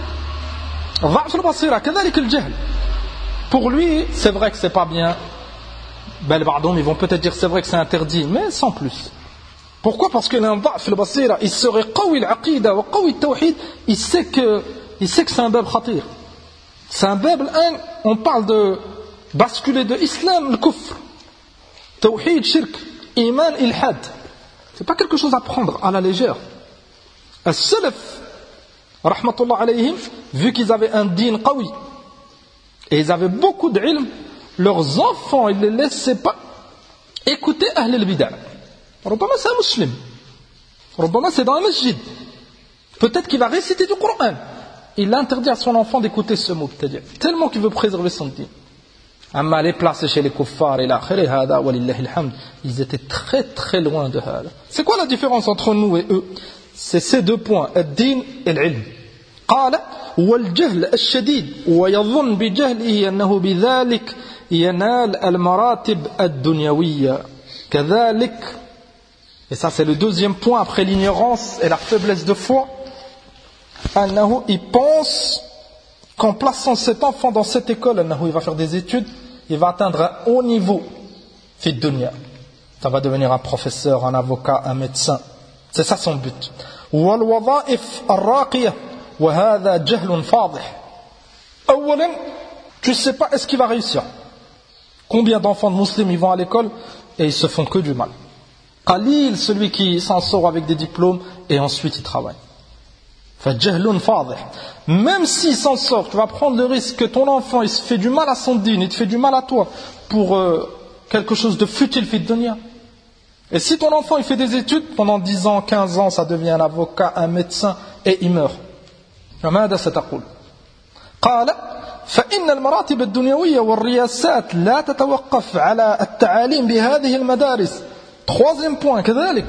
Pour lui, c'est vrai que c'est pas bien. Ba'douhum, ils vont peut-être dire, c'est vrai que c'est interdit, mais sans plus. Pourquoi? Parce qu'il a un da'f al-basira. Il serait qawi al-aqida wa qawi al-tawhid. Il sait que c'est un bab khatir. C'est un bab, on parle de basculer de islam, le kufr. Tawhid, shirk, iman, ilhad. C'est pas quelque chose à prendre à la légère. As-salaf, rahmatullah alayhim, vu qu'ils avaient un din qawi, et ils avaient beaucoup d'ilm, leurs enfants, ils ne les laissaient pas écouter ahl al-bid'ah. Rubbama c'est un musulman. Rubbama c'est dans un masjid. Peut-être qu'il va réciter du Coran. Il interdit à son enfant d'écouter ce mot, tellement qu'il veut préserver son din. Amma les placer chez les kuffars et l'akhir, hada walillahi alhamd, ils étaient très très loin de hada. C'est quoi la différence entre nous et eux? C'est ces deux points, ad-din et l'ilm. قال والجهل الشديد ويظن بجهله أنه بذلك ينال المراتب الدنيوية كذلك. Et ça c'est le deuxième point après l'ignorance et la faiblesse de foi. Annahu, il pense qu'en plaçant cet enfant dans cette école, Annahu, il va faire des études, il va atteindre un haut niveau fi dunya. Ça va devenir un professeur, un avocat, un médecin. C'est ça son but. Wal wadha'if ar-raqiyah wa hadha jahlun fadih. Awalan, tu sais pas est-ce qu'il va réussir. Combien d'enfants de musulmans ils vont à l'école et ils se font que du mal. Qalil, celui qui s'en sort avec des diplômes et ensuite il travaille. Même s'il s'en sort, tu vas prendre le risque que ton enfant il se fait du mal à son din, il te fait du mal à toi pour quelque chose de futile fit dunya. Et si ton enfant il fait des études pendant 10 ans, 15 ans, ça devient un avocat, un médecin et il meurt. فماذا ستقول؟ قال فإن المراتب الدنيوية والرياسات لا تتوقف على التعاليم بهذه المدارس. Troisième point, كذلك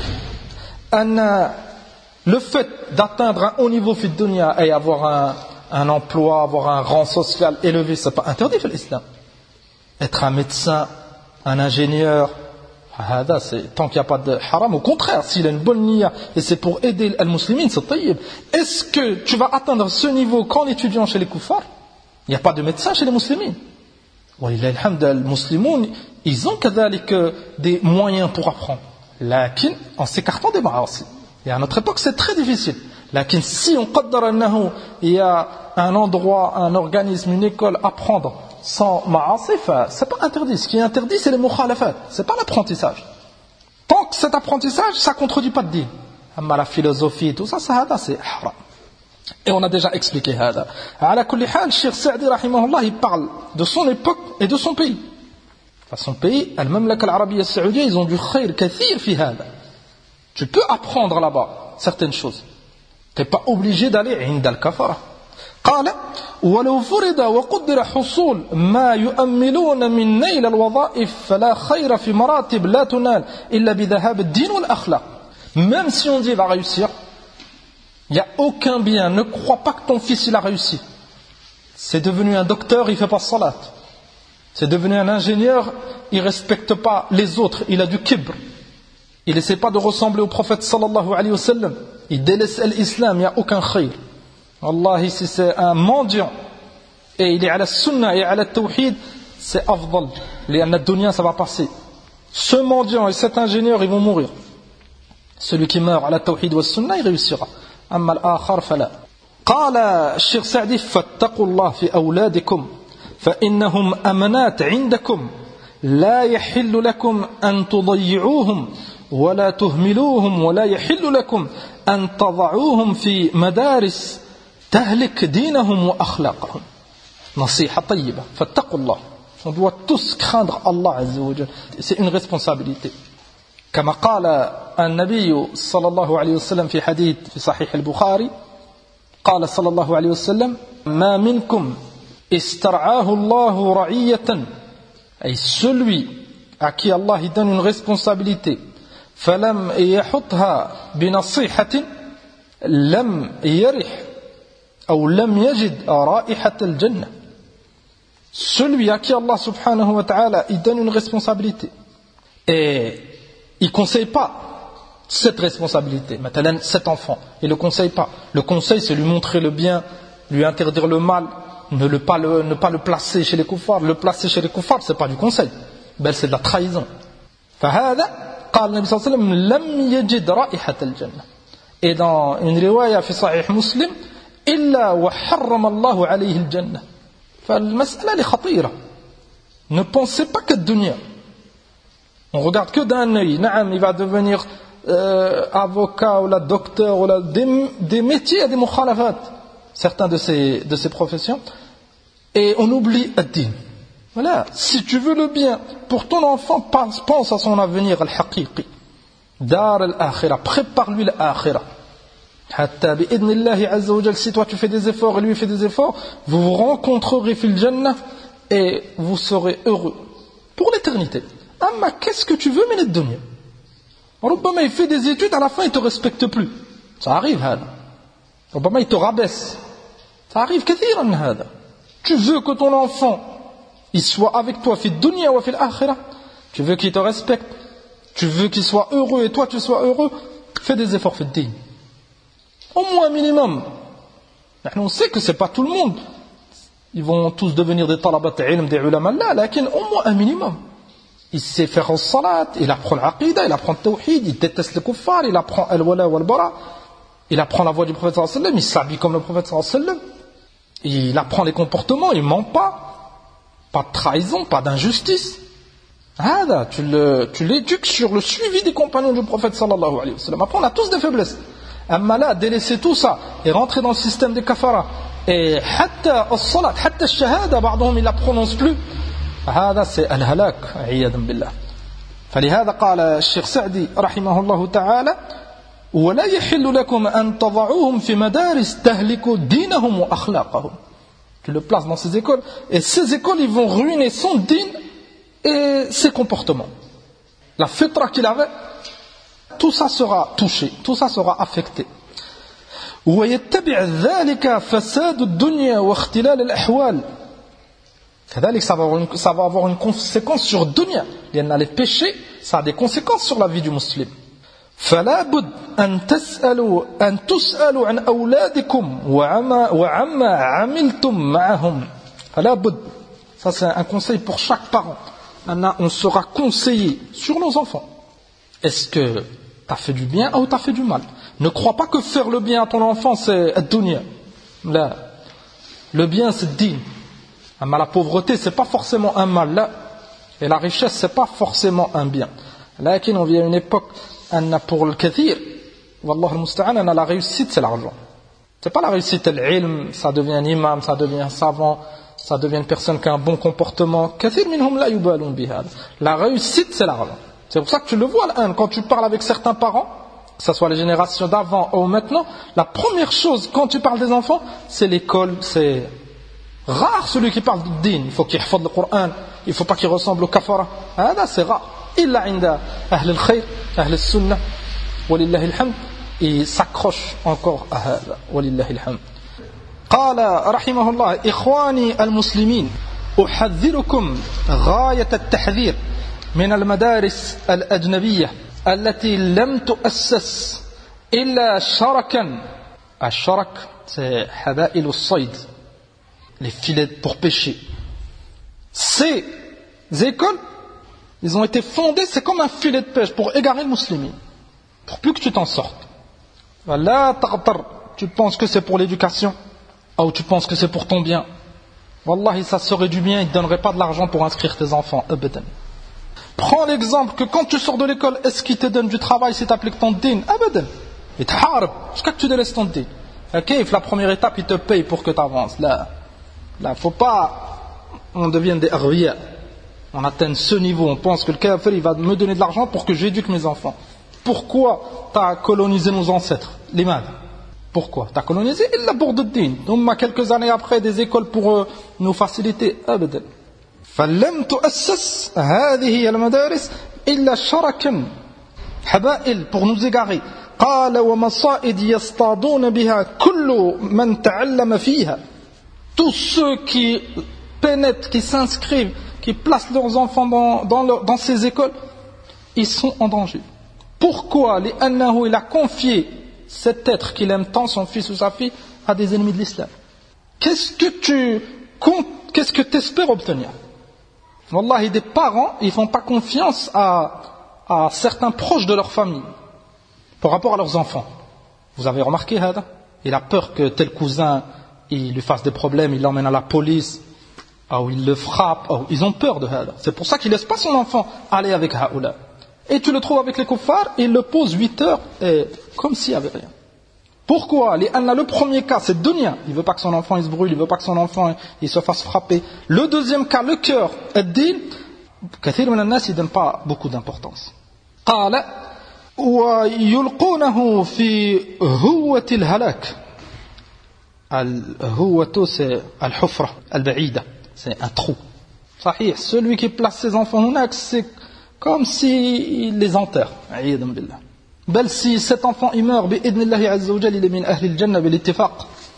أن le fait d'atteindre un haut niveau fi dunya et avoir un emploi, avoir un rang social élevé, c'est pas interdit dans l'islam. Être un médecin, un ingénieur, tant qu'il n'y a pas de haram, au contraire, s'il a une bonne niya et c'est pour aider les musulmans, c'est tayyib. Est-ce que tu vas atteindre ce niveau qu'en étudiant chez les kuffars? Il n'y a pas de médecin chez les musulmans. Walillahi alhamd, les musulmans, ils ont des moyens pour apprendre. Lakin, en s'écartant des ma'asi. Et à notre époque, c'est très difficile. Lakin, si on qaddara annahu, il y a un endroit, un organisme, une école à apprendre sans ma'asi, c'est pas interdit. Ce qui est interdit, c'est les mukhalafat. C'est pas l'apprentissage. Tant que cet apprentissage, ça contredit pas de din. Amma la philosophie et tout ça, c'est haram. Et on a déjà expliqué hada. Ala kulli hal, Cheikh Sa'di rahimahullah, il parle de son époque et de son pays. Son pays, al-Mamlaka al-Arabiyya al-Saoudia, ils ont du khayr kathir fi hada. Tu peux apprendre là-bas certaines choses. Tu n'es pas obligé d'aller عند الكفرة. قال ولو فرض وقدر حصول ما يؤملون من نيل الوظائف فلا خير في مراتب لا تنال إلا بذهاب الدين والأخلاق. Même si on dit il va réussir, il n'y a aucun bien. Ne crois pas que ton fils il a réussi. C'est devenu un docteur, il ne fait pas salat. C'est devenu un ingénieur, il ne respecte pas les autres, il a du kibr. Il n'essaie pas de ressembler au prophète sallallahu alayhi wa sallam. Il délaisse l'islam, il n'y a aucun khayr. Wallahi, si c'est un mendiant et il est à la sunna et à la tawhid, c'est afdal. لأن الدنيا, ça va passer. Ce mendiant et cet ingénieur, ils vont mourir. Celui qui meurt à la tawhid wa sunna, il réussira. أما الآخر فلا. قال الشيخ سعدي فاتقوا الله في أولادكم فإنهم أمنات عندكم لا يحل لكم أن تضيعوهم ولا تهملوهم ولا يحل لكم أن تضعوهم في مدارس تهلك دينهم وأخلاقهم. نصيحة طيبة. فاتقوا الله. On doit tous craindre Allah Azza wa Jalla. C'est une responsabilité. كما قال النبي صلى الله عليه وسلم في حديث في صحيح البخاري قال صلى الله عليه وسلم ما منكم استرعاه الله رعية أي celui à qui Allah il donne une responsabilité فلم يحطها بنصيحة لم يرح أو لم يجد رائحة الجنة. Celui à qui Allah subhanahu wa ta'ala il donne une responsabilité et il ne conseille pas cette responsabilité. Maintenant, cet enfant, il ne le conseille pas. Le conseil, c'est lui montrer le bien, lui interdire le mal, ne pas le placer chez les kuffars. Le placer chez les kuffars, ce n'est pas du conseil. Ben, c'est de la trahison. فهذا قال النبي صلى الله عليه وسلم لم يجد رائحة الجنة. Et dans une riwaya في صحيح مسلم إلا وحرم الله عليه الجنة. فالمسألة est خطيرة. Ne pensez pas que de dunya. On regarde que d'un œil. Naam, il va devenir avocat ou la docteur ou des métiers, des mukhalafat, certains de ces professions, et on oublie ad-din. Voilà. Si tu veux le bien pour ton enfant, pense à son avenir al-haqiqi. Dar al-akhirah. Prépare-lui l'akhirah. Hatta bi'idnillahi azza wa jal, si toi tu fais des efforts et lui fait des efforts, vous vous rencontrerez fil jannah et vous serez heureux pour l'éternité. Amma, qu'est-ce que tu veux, mais les dunya? Rubbama, il fait des études, à la fin, il ne te respecte plus. Ça arrive, hada. Rubbama, il te rabaisse. Ça arrive, kathiran, hada. Tu veux que ton enfant, il soit avec toi, fi dunya wa fi l'akhirah. Tu veux qu'il te respecte. Tu veux qu'il soit heureux et toi, tu sois heureux. Fais des efforts, fi din. Au moins un minimum. On sait que ce n'est pas tout le monde. Ils vont tous devenir des talabat ilm, des ulama, là, mais au moins un minimum. Il sait faire le salat, il apprend l'aqidah, il apprend le tawhid, il déteste le kuffar, il apprend al-wala wal-bara, il apprend la voie du prophète sallallahu alayhi wa sallam, il s'habille comme le prophète sallallahu alayhi wa sallam, il apprend les comportements, il ne ment pas de trahison, pas d'injustice. Ah, tu l'éduques sur le suivi des compagnons du prophète sallallahu alayhi wa sallam. Après, on a tous des faiblesses. Amma là, délaisser tout ça et rentrer dans le système des kafara, et hatta al-salat, hatta al-shahada, ba'dhum, il la prononce plus. هذا سي الهلاك عياذا بالله. فلهذا قال الشيخ سعدي رحمه الله تعالى ولا يحل لكم أن تضعوهم في مدارس تهلك دينهم وأخلاقهم. Tu le places dans ces écoles et ces écoles ils vont ruiner son din et ses comportements. La fitra qu'il avait, tout ça sera touché, tout ça sera affecté. ويتبع ذلك فساد الدنيا واختلال الأحوال. Ça va avoir une conséquence sur dunya. Les péchés, ça a des conséquences sur la vie du musulman. فلا بد أن تسألوا عن أولادكم وعما عملتم معهم. فلا بد. Ça c'est un conseil pour chaque parent. On sera conseillé sur nos enfants. Est-ce que tu as fait du bien ou tu as fait du mal? Ne crois pas que faire le bien à ton enfant c'est dunya. Là, le bien c'est din. Mais la pauvreté, ce n'est pas forcément un mal, là. Et la richesse, ce n'est pas forcément un bien. Là, on vit à une époque, pour le kathir, wallah al-musta'an, la réussite, c'est l'argent. Ce n'est pas la réussite, l'ilm, ça devient un imam, ça devient un savant, ça devient une personne qui a un bon comportement. Kathir minhum la yubalun bihad. La réussite, c'est l'argent. C'est pour ça que tu le vois, quand tu parles avec certains parents, que ce soit les générations d'avant ou maintenant, la première chose, quand tu parles des enfants, c'est l'école, c'est... Rare celui qui parle du din, il faut qu'il hafadh le Coran, il ne faut pas qu'il ressemble au kafara. Là, c'est rare. Illa inda ahl al-khayr, ahl al-sunnah, walillahi alhamd, il s'accroche encore à hada, walillahi alhamd. قال رحمه الله إخواني المسلمين أحذركم غاية التحذير من المدارس الأجنبية التي لم تؤسس إلا شركا. الشرك c'est حبائل الصيد, les filets pour pêcher, Ces écoles, ils ont été fondés, c'est comme un filet de pêche pour égarer le musulman, pour plus que tu t'en sortes. Là, tu penses que c'est pour l'éducation, ou tu penses que c'est pour ton bien. Wallahi, ça serait du bien, ils ne te donneraient pas de l'argent pour inscrire tes enfants. Abadan. Prends l'exemple que quand tu sors de l'école, est-ce qu'ils te donnent du travail si tu appliques ton din? Abadan. Ils te harb jusqu'à que tu délaisses ton din. Ok, la première étape, ils te payent pour que tu avances. Là, faut pas on devienne des arvières. On atteigne ce niveau, on pense que le kafir il va me donner de l'argent pour que j'éduque mes enfants. Pourquoi tu as colonisé nos ancêtres? L'imad. Pourquoi? Tu as colonisé illa pour le din. Donc quelques années après des écoles pour nous faciliter. Abadan. فلم تؤسس هذه المدارس إلا شركا حبائل pour nous égarer. قال ومصائد يصطادون بها كل من تعلم فيها. Tous ceux qui pénètrent, qui s'inscrivent, qui placent leurs enfants dans ces écoles, ils sont en danger. Pourquoi? لأنه il a confié cet être qu'il aime tant, son fils ou sa fille, à des ennemis de l'islam. Qu'est-ce que tu espères obtenir? Wallahi, des parents, ils ne font pas confiance à certains proches de leur famille par rapport à leurs enfants. Vous avez remarqué, Hada? Il a peur que tel cousin il lui fasse des problèmes, il l'emmène à la police, ou il le frappe, ils ont peur de Hada. C'est pour ça qu'il ne laisse pas son enfant aller avec Haoula. Et tu le trouves avec les kuffars, il le pose 8 heures, et comme s'il n'y avait rien. Pourquoi? Le premier cas, c'est dunya. Il ne veut pas que son enfant il se brûle, il ne veut pas que son enfant il se fasse frapper. Le deuxième cas, le cœur, ad-din, kathir min an-nas, il ne donne pas beaucoup d'importance. قال ويلقونه في هوة الهلاك. الهوة c'est al-hufra, al-ba'ida, c'est un trou. Sahih, celui qui place ses enfants hunak, c'est comme s'il les enterre. Aïdan billah. Bel si cet enfant il meurt, bi'idnillahi azza wa jalla, il est min ahli al-jannah bil-ittifaq.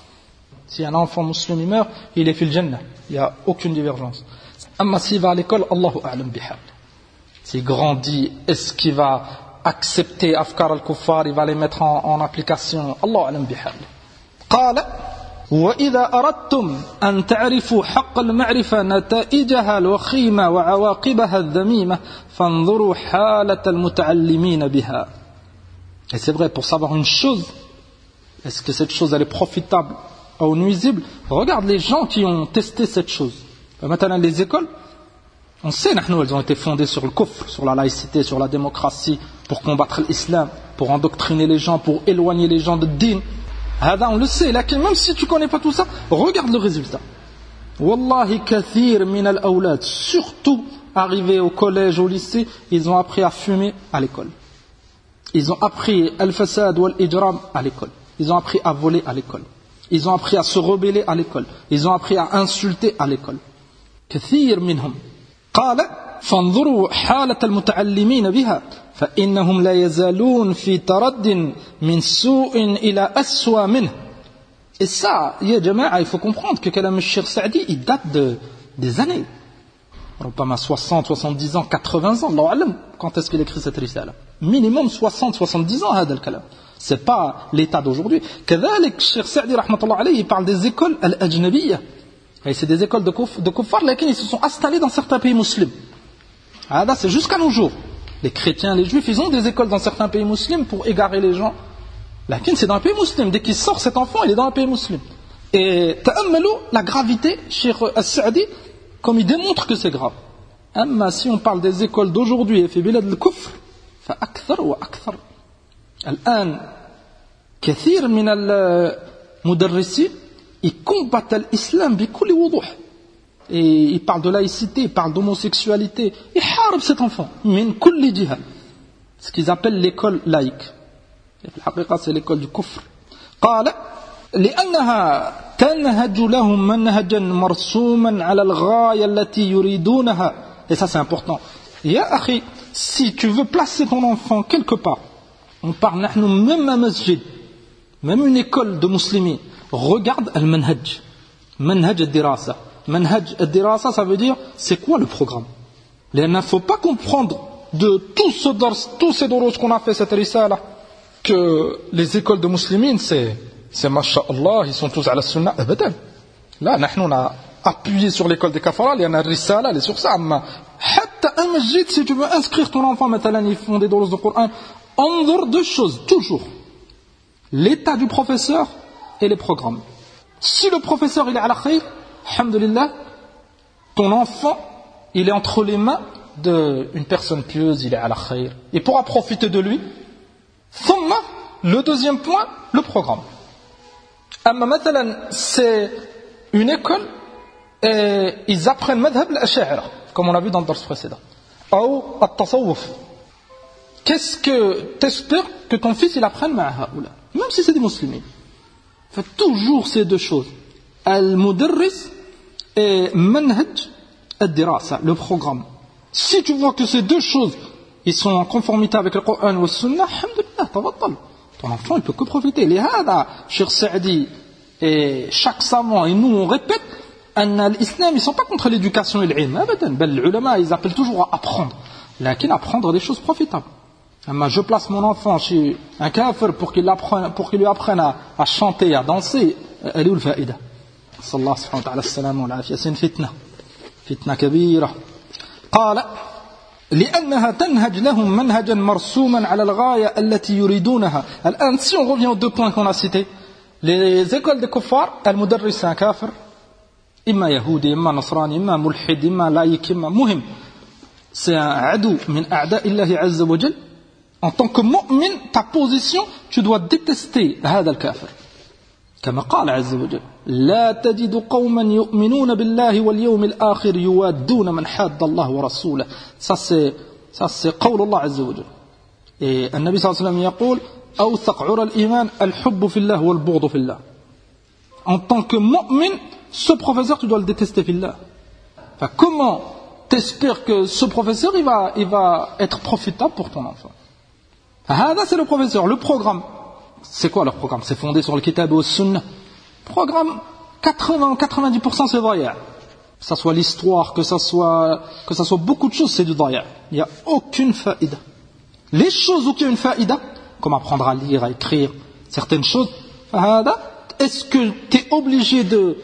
Si un enfant musulman il meurt, il est fil jannah. Il n'y a aucune divergence. Amma s'il va à l'école, Allahu a'lam bihal. S'il grandit, est-ce qu'il va accepter afkar al-kuffar, il va les mettre en application? Allahu a'lam bihal. قال وإذا أردتم أن تعرفوا حق المعرفة نتائجها الوخيمة وعواقبها الذميمة فانظروا حالة المتعلمين بها. Et c'est vrai, pour savoir une chose, est-ce que cette chose elle est profitable ou nuisible, regarde les gens qui ont testé cette chose. Maintenant les écoles, on sait, elles ont été fondées sur le kufr, sur la laïcité, sur la démocratie, pour combattre l'islam, pour endoctriner les gens, pour éloigner les gens de din. On le sait, même si tu ne connais pas tout ça, regarde le résultat. Wallahi kathir min al-awlad, surtout arrivés au collège, au lycée, ils ont appris à fumer à l'école. Ils ont appris al-fasad ou al-ijram à l'école. Ils ont appris à voler à l'école. Ils ont appris à se rebeller à l'école. Ils ont appris à insulter à l'école. كثير منهم قال فانظروا حالة المتعلمين بها فإنهم لا يزالون في ترد من سوء إلى أسوأ منه. Et ça, ya jama'a, il faut comprendre que Kalam al-Cheikh Saadi, il date des années. Pas 60, 70 ans, 80 ans, Allah alam, quand est-ce qu'il écrit cette risala? Minimum 60, 70 ans, Hadal Kalam. C'est pas l'état d'aujourd'hui. Kadhalik, Cheikh Saadi, rahmatullah alayhi, il parle des écoles al-ajnabiyya. Et c'est des écoles de kuffar, lesquelles ils se sont installés dans certains pays musulmans. C'est jusqu'à nos jours. Les chrétiens, les juifs, ils ont des écoles dans certains pays musulmans pour égarer les gens. Lakin, c'est dans un pays musulman. Dès qu'il sort cet enfant, il est dans un pays musulman. Et ta'ammalou, la gravité, Cheikh As-Sa'di, comme il démontre que c'est grave. Amma si on parle des écoles d'aujourd'hui et fait bilad al-kufr, fa akthar wa akthar. Al-an, kathir min al-mudarrissi, ils combattent l'islam bi kulli wuduh. Et ils parlent de laïcité, ils parlent d'homosexualité. Ils harb cet enfant. Min kulli jiha. Ce qu'ils appellent l'école laïque. الحقيقة c'est l'école du kufr. قال لأنها تنهج لهم منهجا مرسوما على الغاية التي يريدونها. Et ça c'est important. Ya akhi, si tu veux placer ton enfant quelque part, on parle نحن même un masjid, même une école de musulmans, regarde al-manhaj, manhaj al-dirasa. Manhaj al-dirasa, ça veut dire c'est quoi le programme? Il ne faut pas comprendre de tous ces doros qu'on a fait cette risala que les écoles de musulmans c'est masha'Allah, ils sont tous à la sunna. Abadan. Là, appuyer sur l'école des kafara, il y en a risala, elle est sur ça. Hatta un masjid, si tu veux inscrire ton enfant, maintenant, ils font des doros du Coran, envoie deux choses, toujours. L'état du professeur et les programmes. Si le professeur, il est à la khayr, alhamdulillah, ton enfant, il est entre les mains d'une personne pieuse, il est à la khayr. Il pourra profiter de lui. Thumma, le deuxième point, le programme. Amma matalan, c'est une école et ils apprennent madhab al-ash'ira, comme on l'a vu dans le dars précédent. Ou at-tasawwuf. Qu'est-ce que t'espères que ton fils il apprenne ma'aha ou là, même si c'est des musulmans. Fait toujours ces deux choses. Al-mudarris et manhaj ad-dirasa, le programme. Si tu vois que ces deux choses ils sont en conformité avec le Coran ou le Sunnah, alhamdulillah, tawakkal. Ton enfant, il peut que profiter. Les hada, Cheikh Saadi et chaque savant, et nous on répète, l'islam, ils ne sont pas contre l'éducation et l'ilm. Les ulama, ils appellent toujours à apprendre. Lakin apprendre des choses profitables. Je place mon enfant chez un kafir pour qu'il lui apprenne à chanter, à danser. Elle est où le faïda? Sallallahu subhanahu wa ta'ala, salam wa l'afiyah. C'est une fitna. Fitna kabira. قال لأنها تنهج لهم منهجا مرسوما على الغاية التي يريدونها. الآن si on revient aux deux points qu'on a cités, les écoles de kuffar, المدرس c'est un kafir, إما يهودي إما نصراني إما ملحد إما لايك إما مهم, c'est un عدو من أعداء الله عز وجل. En tant que mu'min, ta position, tu dois détester هذا الكافر. كما قال عز وجل لا تجد قوما يؤمنون بالله واليوم الآخر يوادون من حاد الله ورسوله. Ça c'est قول الله عز وجل. Et النبي صلى الله عليه وسلم يقول أوثق عرى الإيمان الحب في الله والبغض في الله. En tant que mu'min, ce professeur tu dois le détester في الله. Enfin, comment t'espères que ce professeur il va être profitable pour ton enfant? هذا c'est le professeur, le programme. C'est quoi leur programme? C'est fondé sur le kitab et le sunnah. Programme 80-90% c'est dhaya. Que ça soit l'histoire, que ça soit beaucoup de choses, c'est du dhaya. Il n'y a aucune faïda. Les choses où il y a une faïda, comme apprendre à lire, à écrire, certaines choses, est-ce que tu es obligé de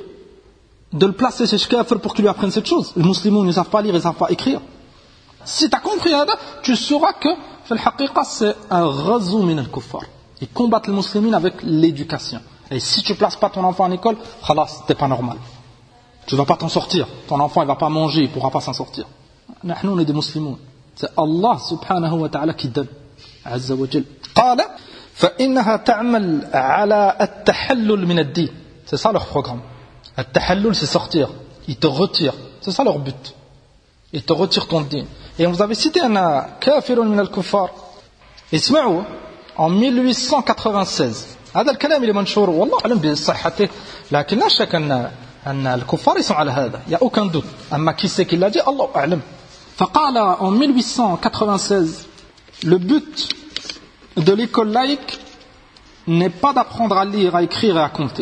le placer chez Kafir pour qu'il lui apprenne cette chose? Les musulmans ne savent pas lire, ils ne savent pas écrire. Si tu as compris ça, tu sauras que c'est un razou min al-kuffar. Ils combattent les musulmans avec l'éducation. Et si tu ne places pas ton enfant en école, khalas, t'es pas normal. Tu ne vas pas t'en sortir. Ton enfant, il ne va pas manger, il ne pourra pas s'en sortir. Nous, on est des musulmans. C'est Allah subhanahu wa ta'ala qui donne. Azza wa jal. قال فإنها تعمل على التحلل من الدين. C'est ça leur programme. التحلل, c'est sortir. Ils te retirent. C'est ça leur but. Ils te retirent ton din. Et on vous avait cité un kafirun min al-kuffar. اسمعوا. En 1896. هذا الكلام اللي منشور والله أعلم بصحته لكن لا شك أن الكفار يسمعوا على هذا. Il n'y a aucun doute. أما qui c'est qui l'a dit الله أعلم. فقال en 1896 le but de l'école laïque n'est pas d'apprendre à lire, à écrire et à compter.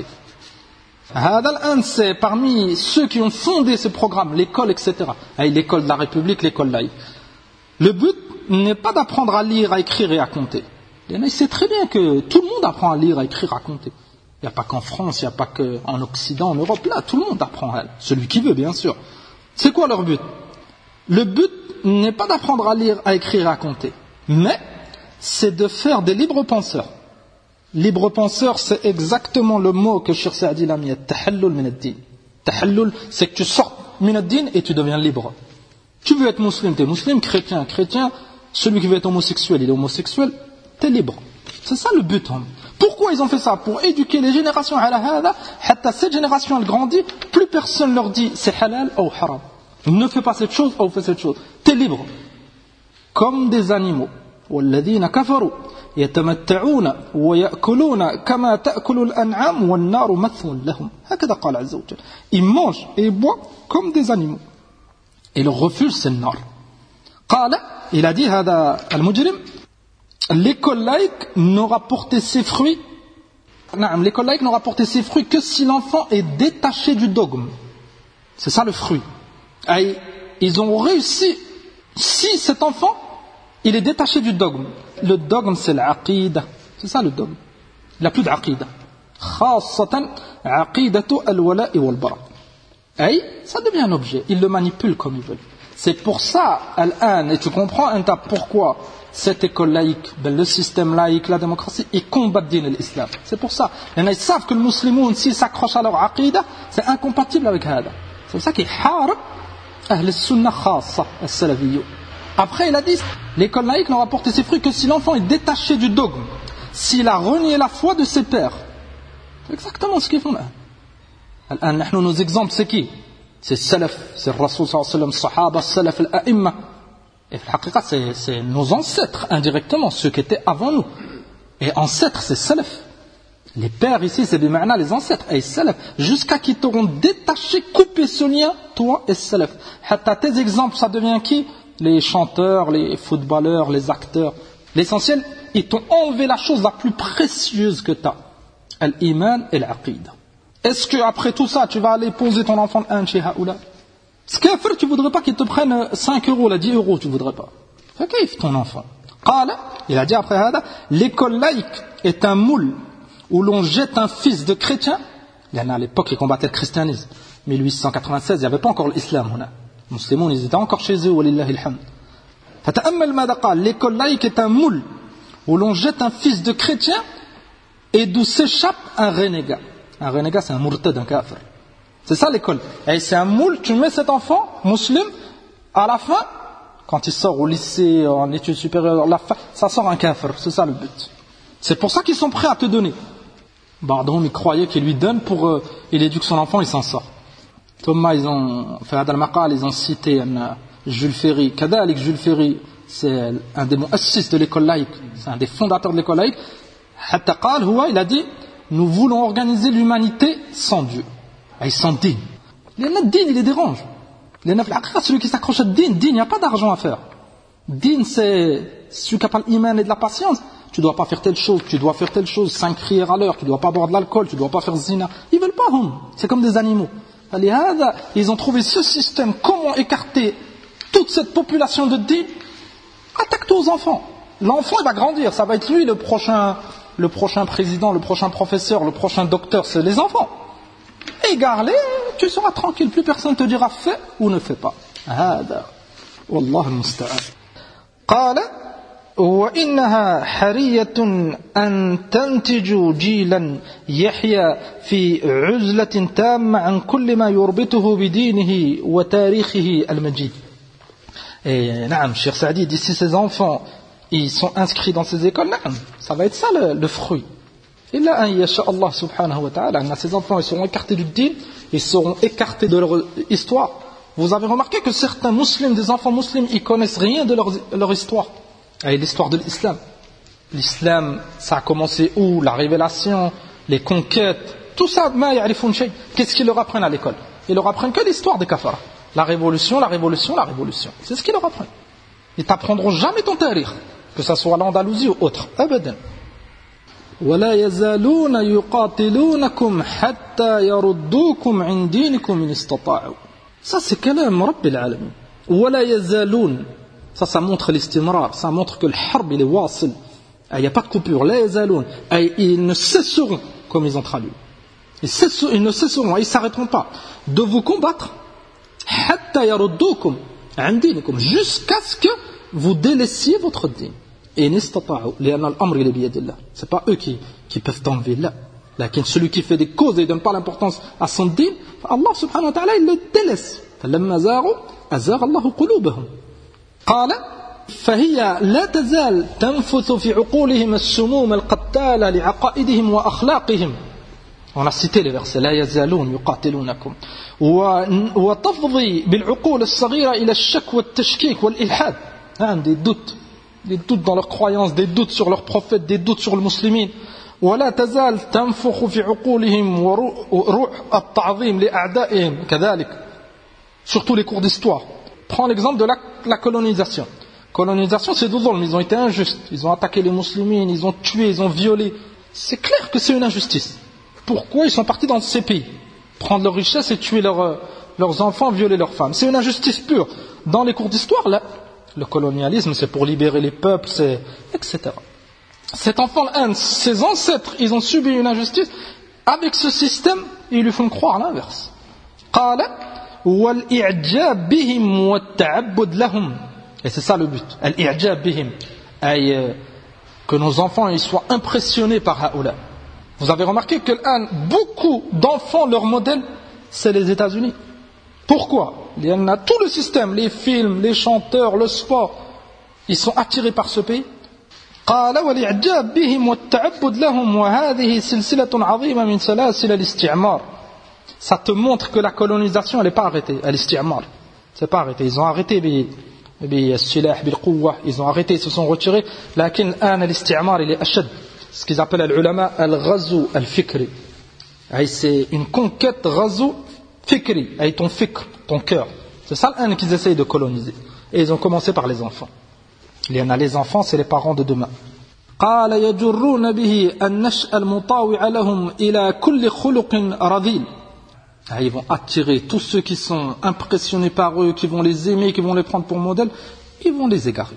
هذا الآن c'est parmi ceux qui ont fondé ce programme, l'école, etc. L'école de la République, l'école laïque. Le but n'est pas d'apprendre à lire, à écrire et à compter. Il sait très bien que tout le monde apprend à lire, à écrire, à compter. Il n'y a pas qu'en France, il n'y a pas qu'en Occident, en Europe. Là, tout le monde apprend. Celui qui veut, bien sûr. C'est quoi leur but? Le but n'est pas d'apprendre à lire, à écrire et à compter. Mais c'est de faire des libres penseurs. Libre penseur, c'est exactement le mot que Cheikh Saadi l'a mis. Tahallul min ad-din. Tahallul, c'est que tu sors min ad-din et tu deviens libre. Tu veux être musulman, tu es musulman, chrétien. Celui qui veut être homosexuel, il est homosexuel. T'es libre. C'est ça le but. Pourquoi ils ont fait ça? Pour éduquer les générations à la hada, hatta cette génération elle grandit, plus personne leur dit c'est halal ou haram. Ne fais pas cette chose ou fais cette chose. T'es libre. Comme des animaux. والذين كفروا يتمتعون ويأكلون كما تأكل الأنعام والنار مثوى لهم. هكذا قال عز وجل. Ils mangent et ils boivent comme des animaux. Et leur refuge c'est le nar. قال, il a dit هذا المجرم. L'école laïque n'aura porté ses fruits. L'école laïque n'aura porté ses fruits que si l'enfant est détaché du dogme. C'est ça le fruit. Ils ont réussi si cet enfant il est détaché du dogme. Le dogme c'est l'aqida. C'est ça le dogme. Il n'a plus d'aqida. Khassatan aqidatu al-wala'i wal-bara. Et ça devient un objet. Ils le manipulent comme ils veulent. C'est pour ça, et tu comprends, pourquoi cette école laïque, le système laïque, la démocratie, ils combattent l'islam. C'est pour ça. Ils savent que le musulman, s'ils s'accrochent à leur aqidah, c'est incompatible avec hada. C'est pour ça qu'ils harb ahl sunnah khassa, as-salafiyyu. Après, il a dit, l'école laïque n'aura porté ses fruits que si l'enfant est détaché du dogme, s'il a renié la foi de ses pères. C'est exactement ce qu'ils font là. Nos exemples, c'est qui? C'est Salaf, c'est le Rasul sallallahu alayhi wa sallam, Sahaba, Salaf, al-A'imma. Et c'est nos ancêtres, indirectement, ceux qui étaient avant nous. Et ancêtres, c'est Salaf. Les pères ici, c'est des ma'na, les ancêtres, et Salaf. Jusqu'à qu'ils t'auront détaché, coupé ce lien, toi et Salaf. Hatta tes exemples, ça devient qui? Les chanteurs, les footballeurs, les acteurs. L'essentiel, ils t'ont enlevé la chose la plus précieuse que tu as. Al-Iman et l'Aqid. Est-ce qu'après tout ça, tu vas aller poser ton enfant un chez Haoula? Ce qu'il fait, tu ne voudrais pas qu'il te prenne 5 euros, là, 10 euros, tu ne voudrais pas. Fais kiffe ton enfant. Il a dit après Hada, l'école laïque est un moule où l'on jette un fils de chrétien. Il y en a à l'époque qui combattaient le christianisme. 1896, il n'y avait pas encore l'islam. Les musulmans, ils étaient encore chez eux. Walillahi alhamd. L'école laïque est un moule où l'on jette un fils de chrétien et d'où s'échappe un renégat. Un renégat, c'est un murtad, un kafir. C'est ça l'école. Et c'est un moule, tu mets cet enfant, musulman, à la fin, quand il sort au lycée, en études supérieures, la fin, ça sort un kafir. C'est ça le but. C'est pour ça qu'ils sont prêts à te donner. Bardon, ils croyaient qu'ils lui donnent pour il éduque son enfant, il s'en sort. Thomas, ils ont fait Hadal Maqal, ils ont cité Jules Ferry. Kadalik, Jules Ferry, c'est un des muassis de l'école laïque, c'est un des fondateurs de l'école laïque. Hatta qal, il a dit, nous voulons organiser l'humanité sans Dieu. Et sans din. Le din, il les dérange. Celui qui s'accroche à din, il n'y a pas d'argent à faire. Din, c'est celui qui a pas l'iman et de la patience. Tu ne dois pas faire telle chose, tu dois faire telle chose, 5 prières à l'heure, tu ne dois pas boire de l'alcool, tu ne dois pas faire zina. Ils ne veulent pas, c'est comme des animaux. Ils ont trouvé ce système, comment écarter toute cette population de din. Attaque-toi aux enfants. L'enfant, il va grandir, ça va être lui le prochain président, le prochain professeur, le prochain docteur, c'est les enfants. Égare-les, tu seras tranquille, plus personne te dira fais ou ne fais pas. هذا والله المستعان. قال وإنها حرية أن تنتج جيلا يحيا في عزلة تامة عن كل ما يربطه بدينه وتاريخه المجيد. Et نعم, Cheikh Saadi dit si ces enfants ils sont inscrits dans ces écoles, ça va être ça le fruit. Illa an yasha Allah subhanahu wa ta'ala, ces enfants ils seront écartés du din, ils seront écartés de leur histoire. Vous avez remarqué que certains musulmans, des enfants musulmans, ils connaissent rien de leur histoire. Et l'histoire de l'islam. L'islam, ça a commencé où? La révélation, les conquêtes, tout ça, ma ya'rifun shay. Qu'est-ce qu'ils leur apprennent à l'école? Ils leur apprennent que l'histoire des kafara. La révolution, la révolution, la révolution. C'est ce qu'ils leur apprennent. Ils t'apprendront jamais ton tarikh, que ça soit l'Andalousie ou autre. Abadan. ولا يزالون يقاتلونكم حتى يردوكم عن دينكم إن استطاعوا. Ça c'est كلام رب العالمين. ولا يزالون. Ça montre l'istimrar, ça montre que le harb il est wasil. Il n'y a pas de coupure. لا يزالون. Ils ne cesseront, comme ils ont traduit. Ils ne cesseront, ils ne s'arrêteront pas de vous combattre حتى يردوكم عن دينكم, jusqu'à ce que vous délaissiez votre dîn. Et نستطاعوا لأن الأمر إلى بيد الله. C'est pas eux qui peuvent t'enlever là. Lakin celui qui fait des causes et ne donne pas l'importance à son dîn, Allah subhanahu wa ta'ala il le délaisse. فلما زاغوا أزاغ الله قلوبهم. قال فهي لا تزال تنفث في عقولهم السموم القتالة لعقائدهم وأخلاقهم. On a cité les versets لا يزالون يقاتلونكم وتفضي بالعقول الصغيرة إلى الشك والتشكيك والإلحاد. Des doutes dans leurs croyances, des doutes sur leurs prophètes, des doutes sur le musulman. ولا تزال تنفخ في عقولهم وروح التعظيم لأعدائهم كذلك. Surtout les cours d'histoire. Prends l'exemple de la colonisation. Colonisation, c'est deux zulm, ils ont été injustes. Ils ont attaqué les musulmans, ils ont tué, ils ont violé. C'est clair que c'est une injustice. Pourquoi ils sont partis dans ces pays? Prendre leurs richesses et tuer leurs enfants, violer leurs femmes. C'est une injustice pure. Dans les cours d'histoire, là, le colonialisme, c'est pour libérer les peuples, c'est etc. Cet enfant, ses ancêtres, ils ont subi une injustice. Avec ce système, ils lui font croire l'inverse. قال والإعجاب بهم والتعبد لهم. Et c'est ça le but. الإعجاب بهم. Que nos enfants ils soient impressionnés par haoula. Vous avez remarqué que beaucoup d'enfants, leur modèle, c'est les États-Unis. Pourquoi? Il y en a tout le système, les films, les chanteurs, le sport, ils sont attirés par ce pays. قال والإعجاب بهم والتعبد لهم وهذه سلسلة عظيمة من سلاسل الاستعمار. Ça te montre que la colonisation, elle n'est pas arrêtée. Al-isti'mar, c'est pas arrêté. Ils ont arrêté بالسلاح بالقوة, ils ont arrêté, ils se sont retirés. لكن الآن الاستعمار il est أشد. Ce qu'ils appellent les ulama al-ghazu al-fikri. C'est une conquête ghazu fikri, avec ton fikr, ton cœur. C'est ça l'un qu'ils essayent de coloniser. Et ils ont commencé par les enfants. Il y en a les enfants, c'est les parents de demain. قال يجرون به النشأ المطاوع لهم إلى كل خلق رذيل. Ils vont attirer tous ceux qui sont impressionnés par eux, qui vont les aimer, qui vont les prendre pour modèle, ils vont les égarer.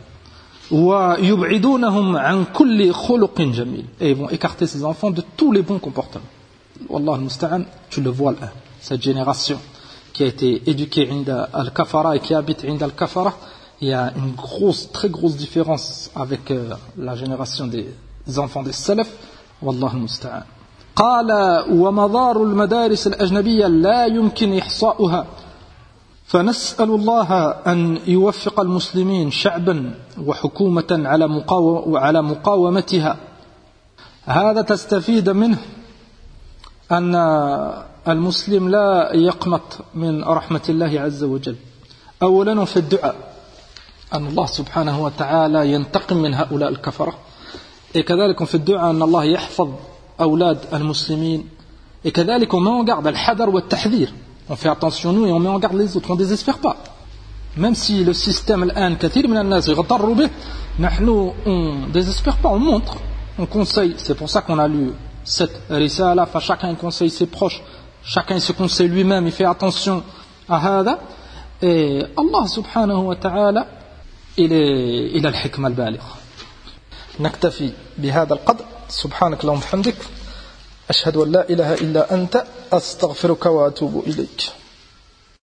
ويبعدونهم عن كل خلق جميل. Et ils vont écarter ces enfants de tous les bons comportements. Wallah al-musta'an, tu le vois là, cette génération qui a été éduquée inda al-kafara et qui habite inda al-kafara, il y a une très grosse différence avec la génération des enfants des salaf. Wallah al-musta'an. قال ومضار المدارس الأجنبية لا يمكن إحصاؤها فنسأل الله أن يوفق المسلمين شعبا وحكومة على مقاومتها. هذا تستفيد منه أن المسلم لا يقنط من رحمة الله عز وجل. أولا في الدعاء أن الله سبحانه وتعالى ينتقم من هؤلاء الكفرة. كذلك في الدعاء أن الله يحفظ أولاد المسلمين. Et كذلك on met en garde الحذر والتحذير. On fait attention nous et on met en garde les autres. On ne désespère pas. Même si le système الآن كثير من الناس يغتر به, نحن on ne désespère pas, on montre, on conseille. C'est pour ça qu'on a lu cette risala. Chacun conseille ses proches, chacun se conseille lui-même, il fait attention à هذا. Et Allah subhanahu wa ta'ala il a الحكمة البالغة. نكتفي بهذا القدر. سبحانك اللهم وبحمدك أشهد أن لا إله إلا أنت أستغفرك وأتوب إليك.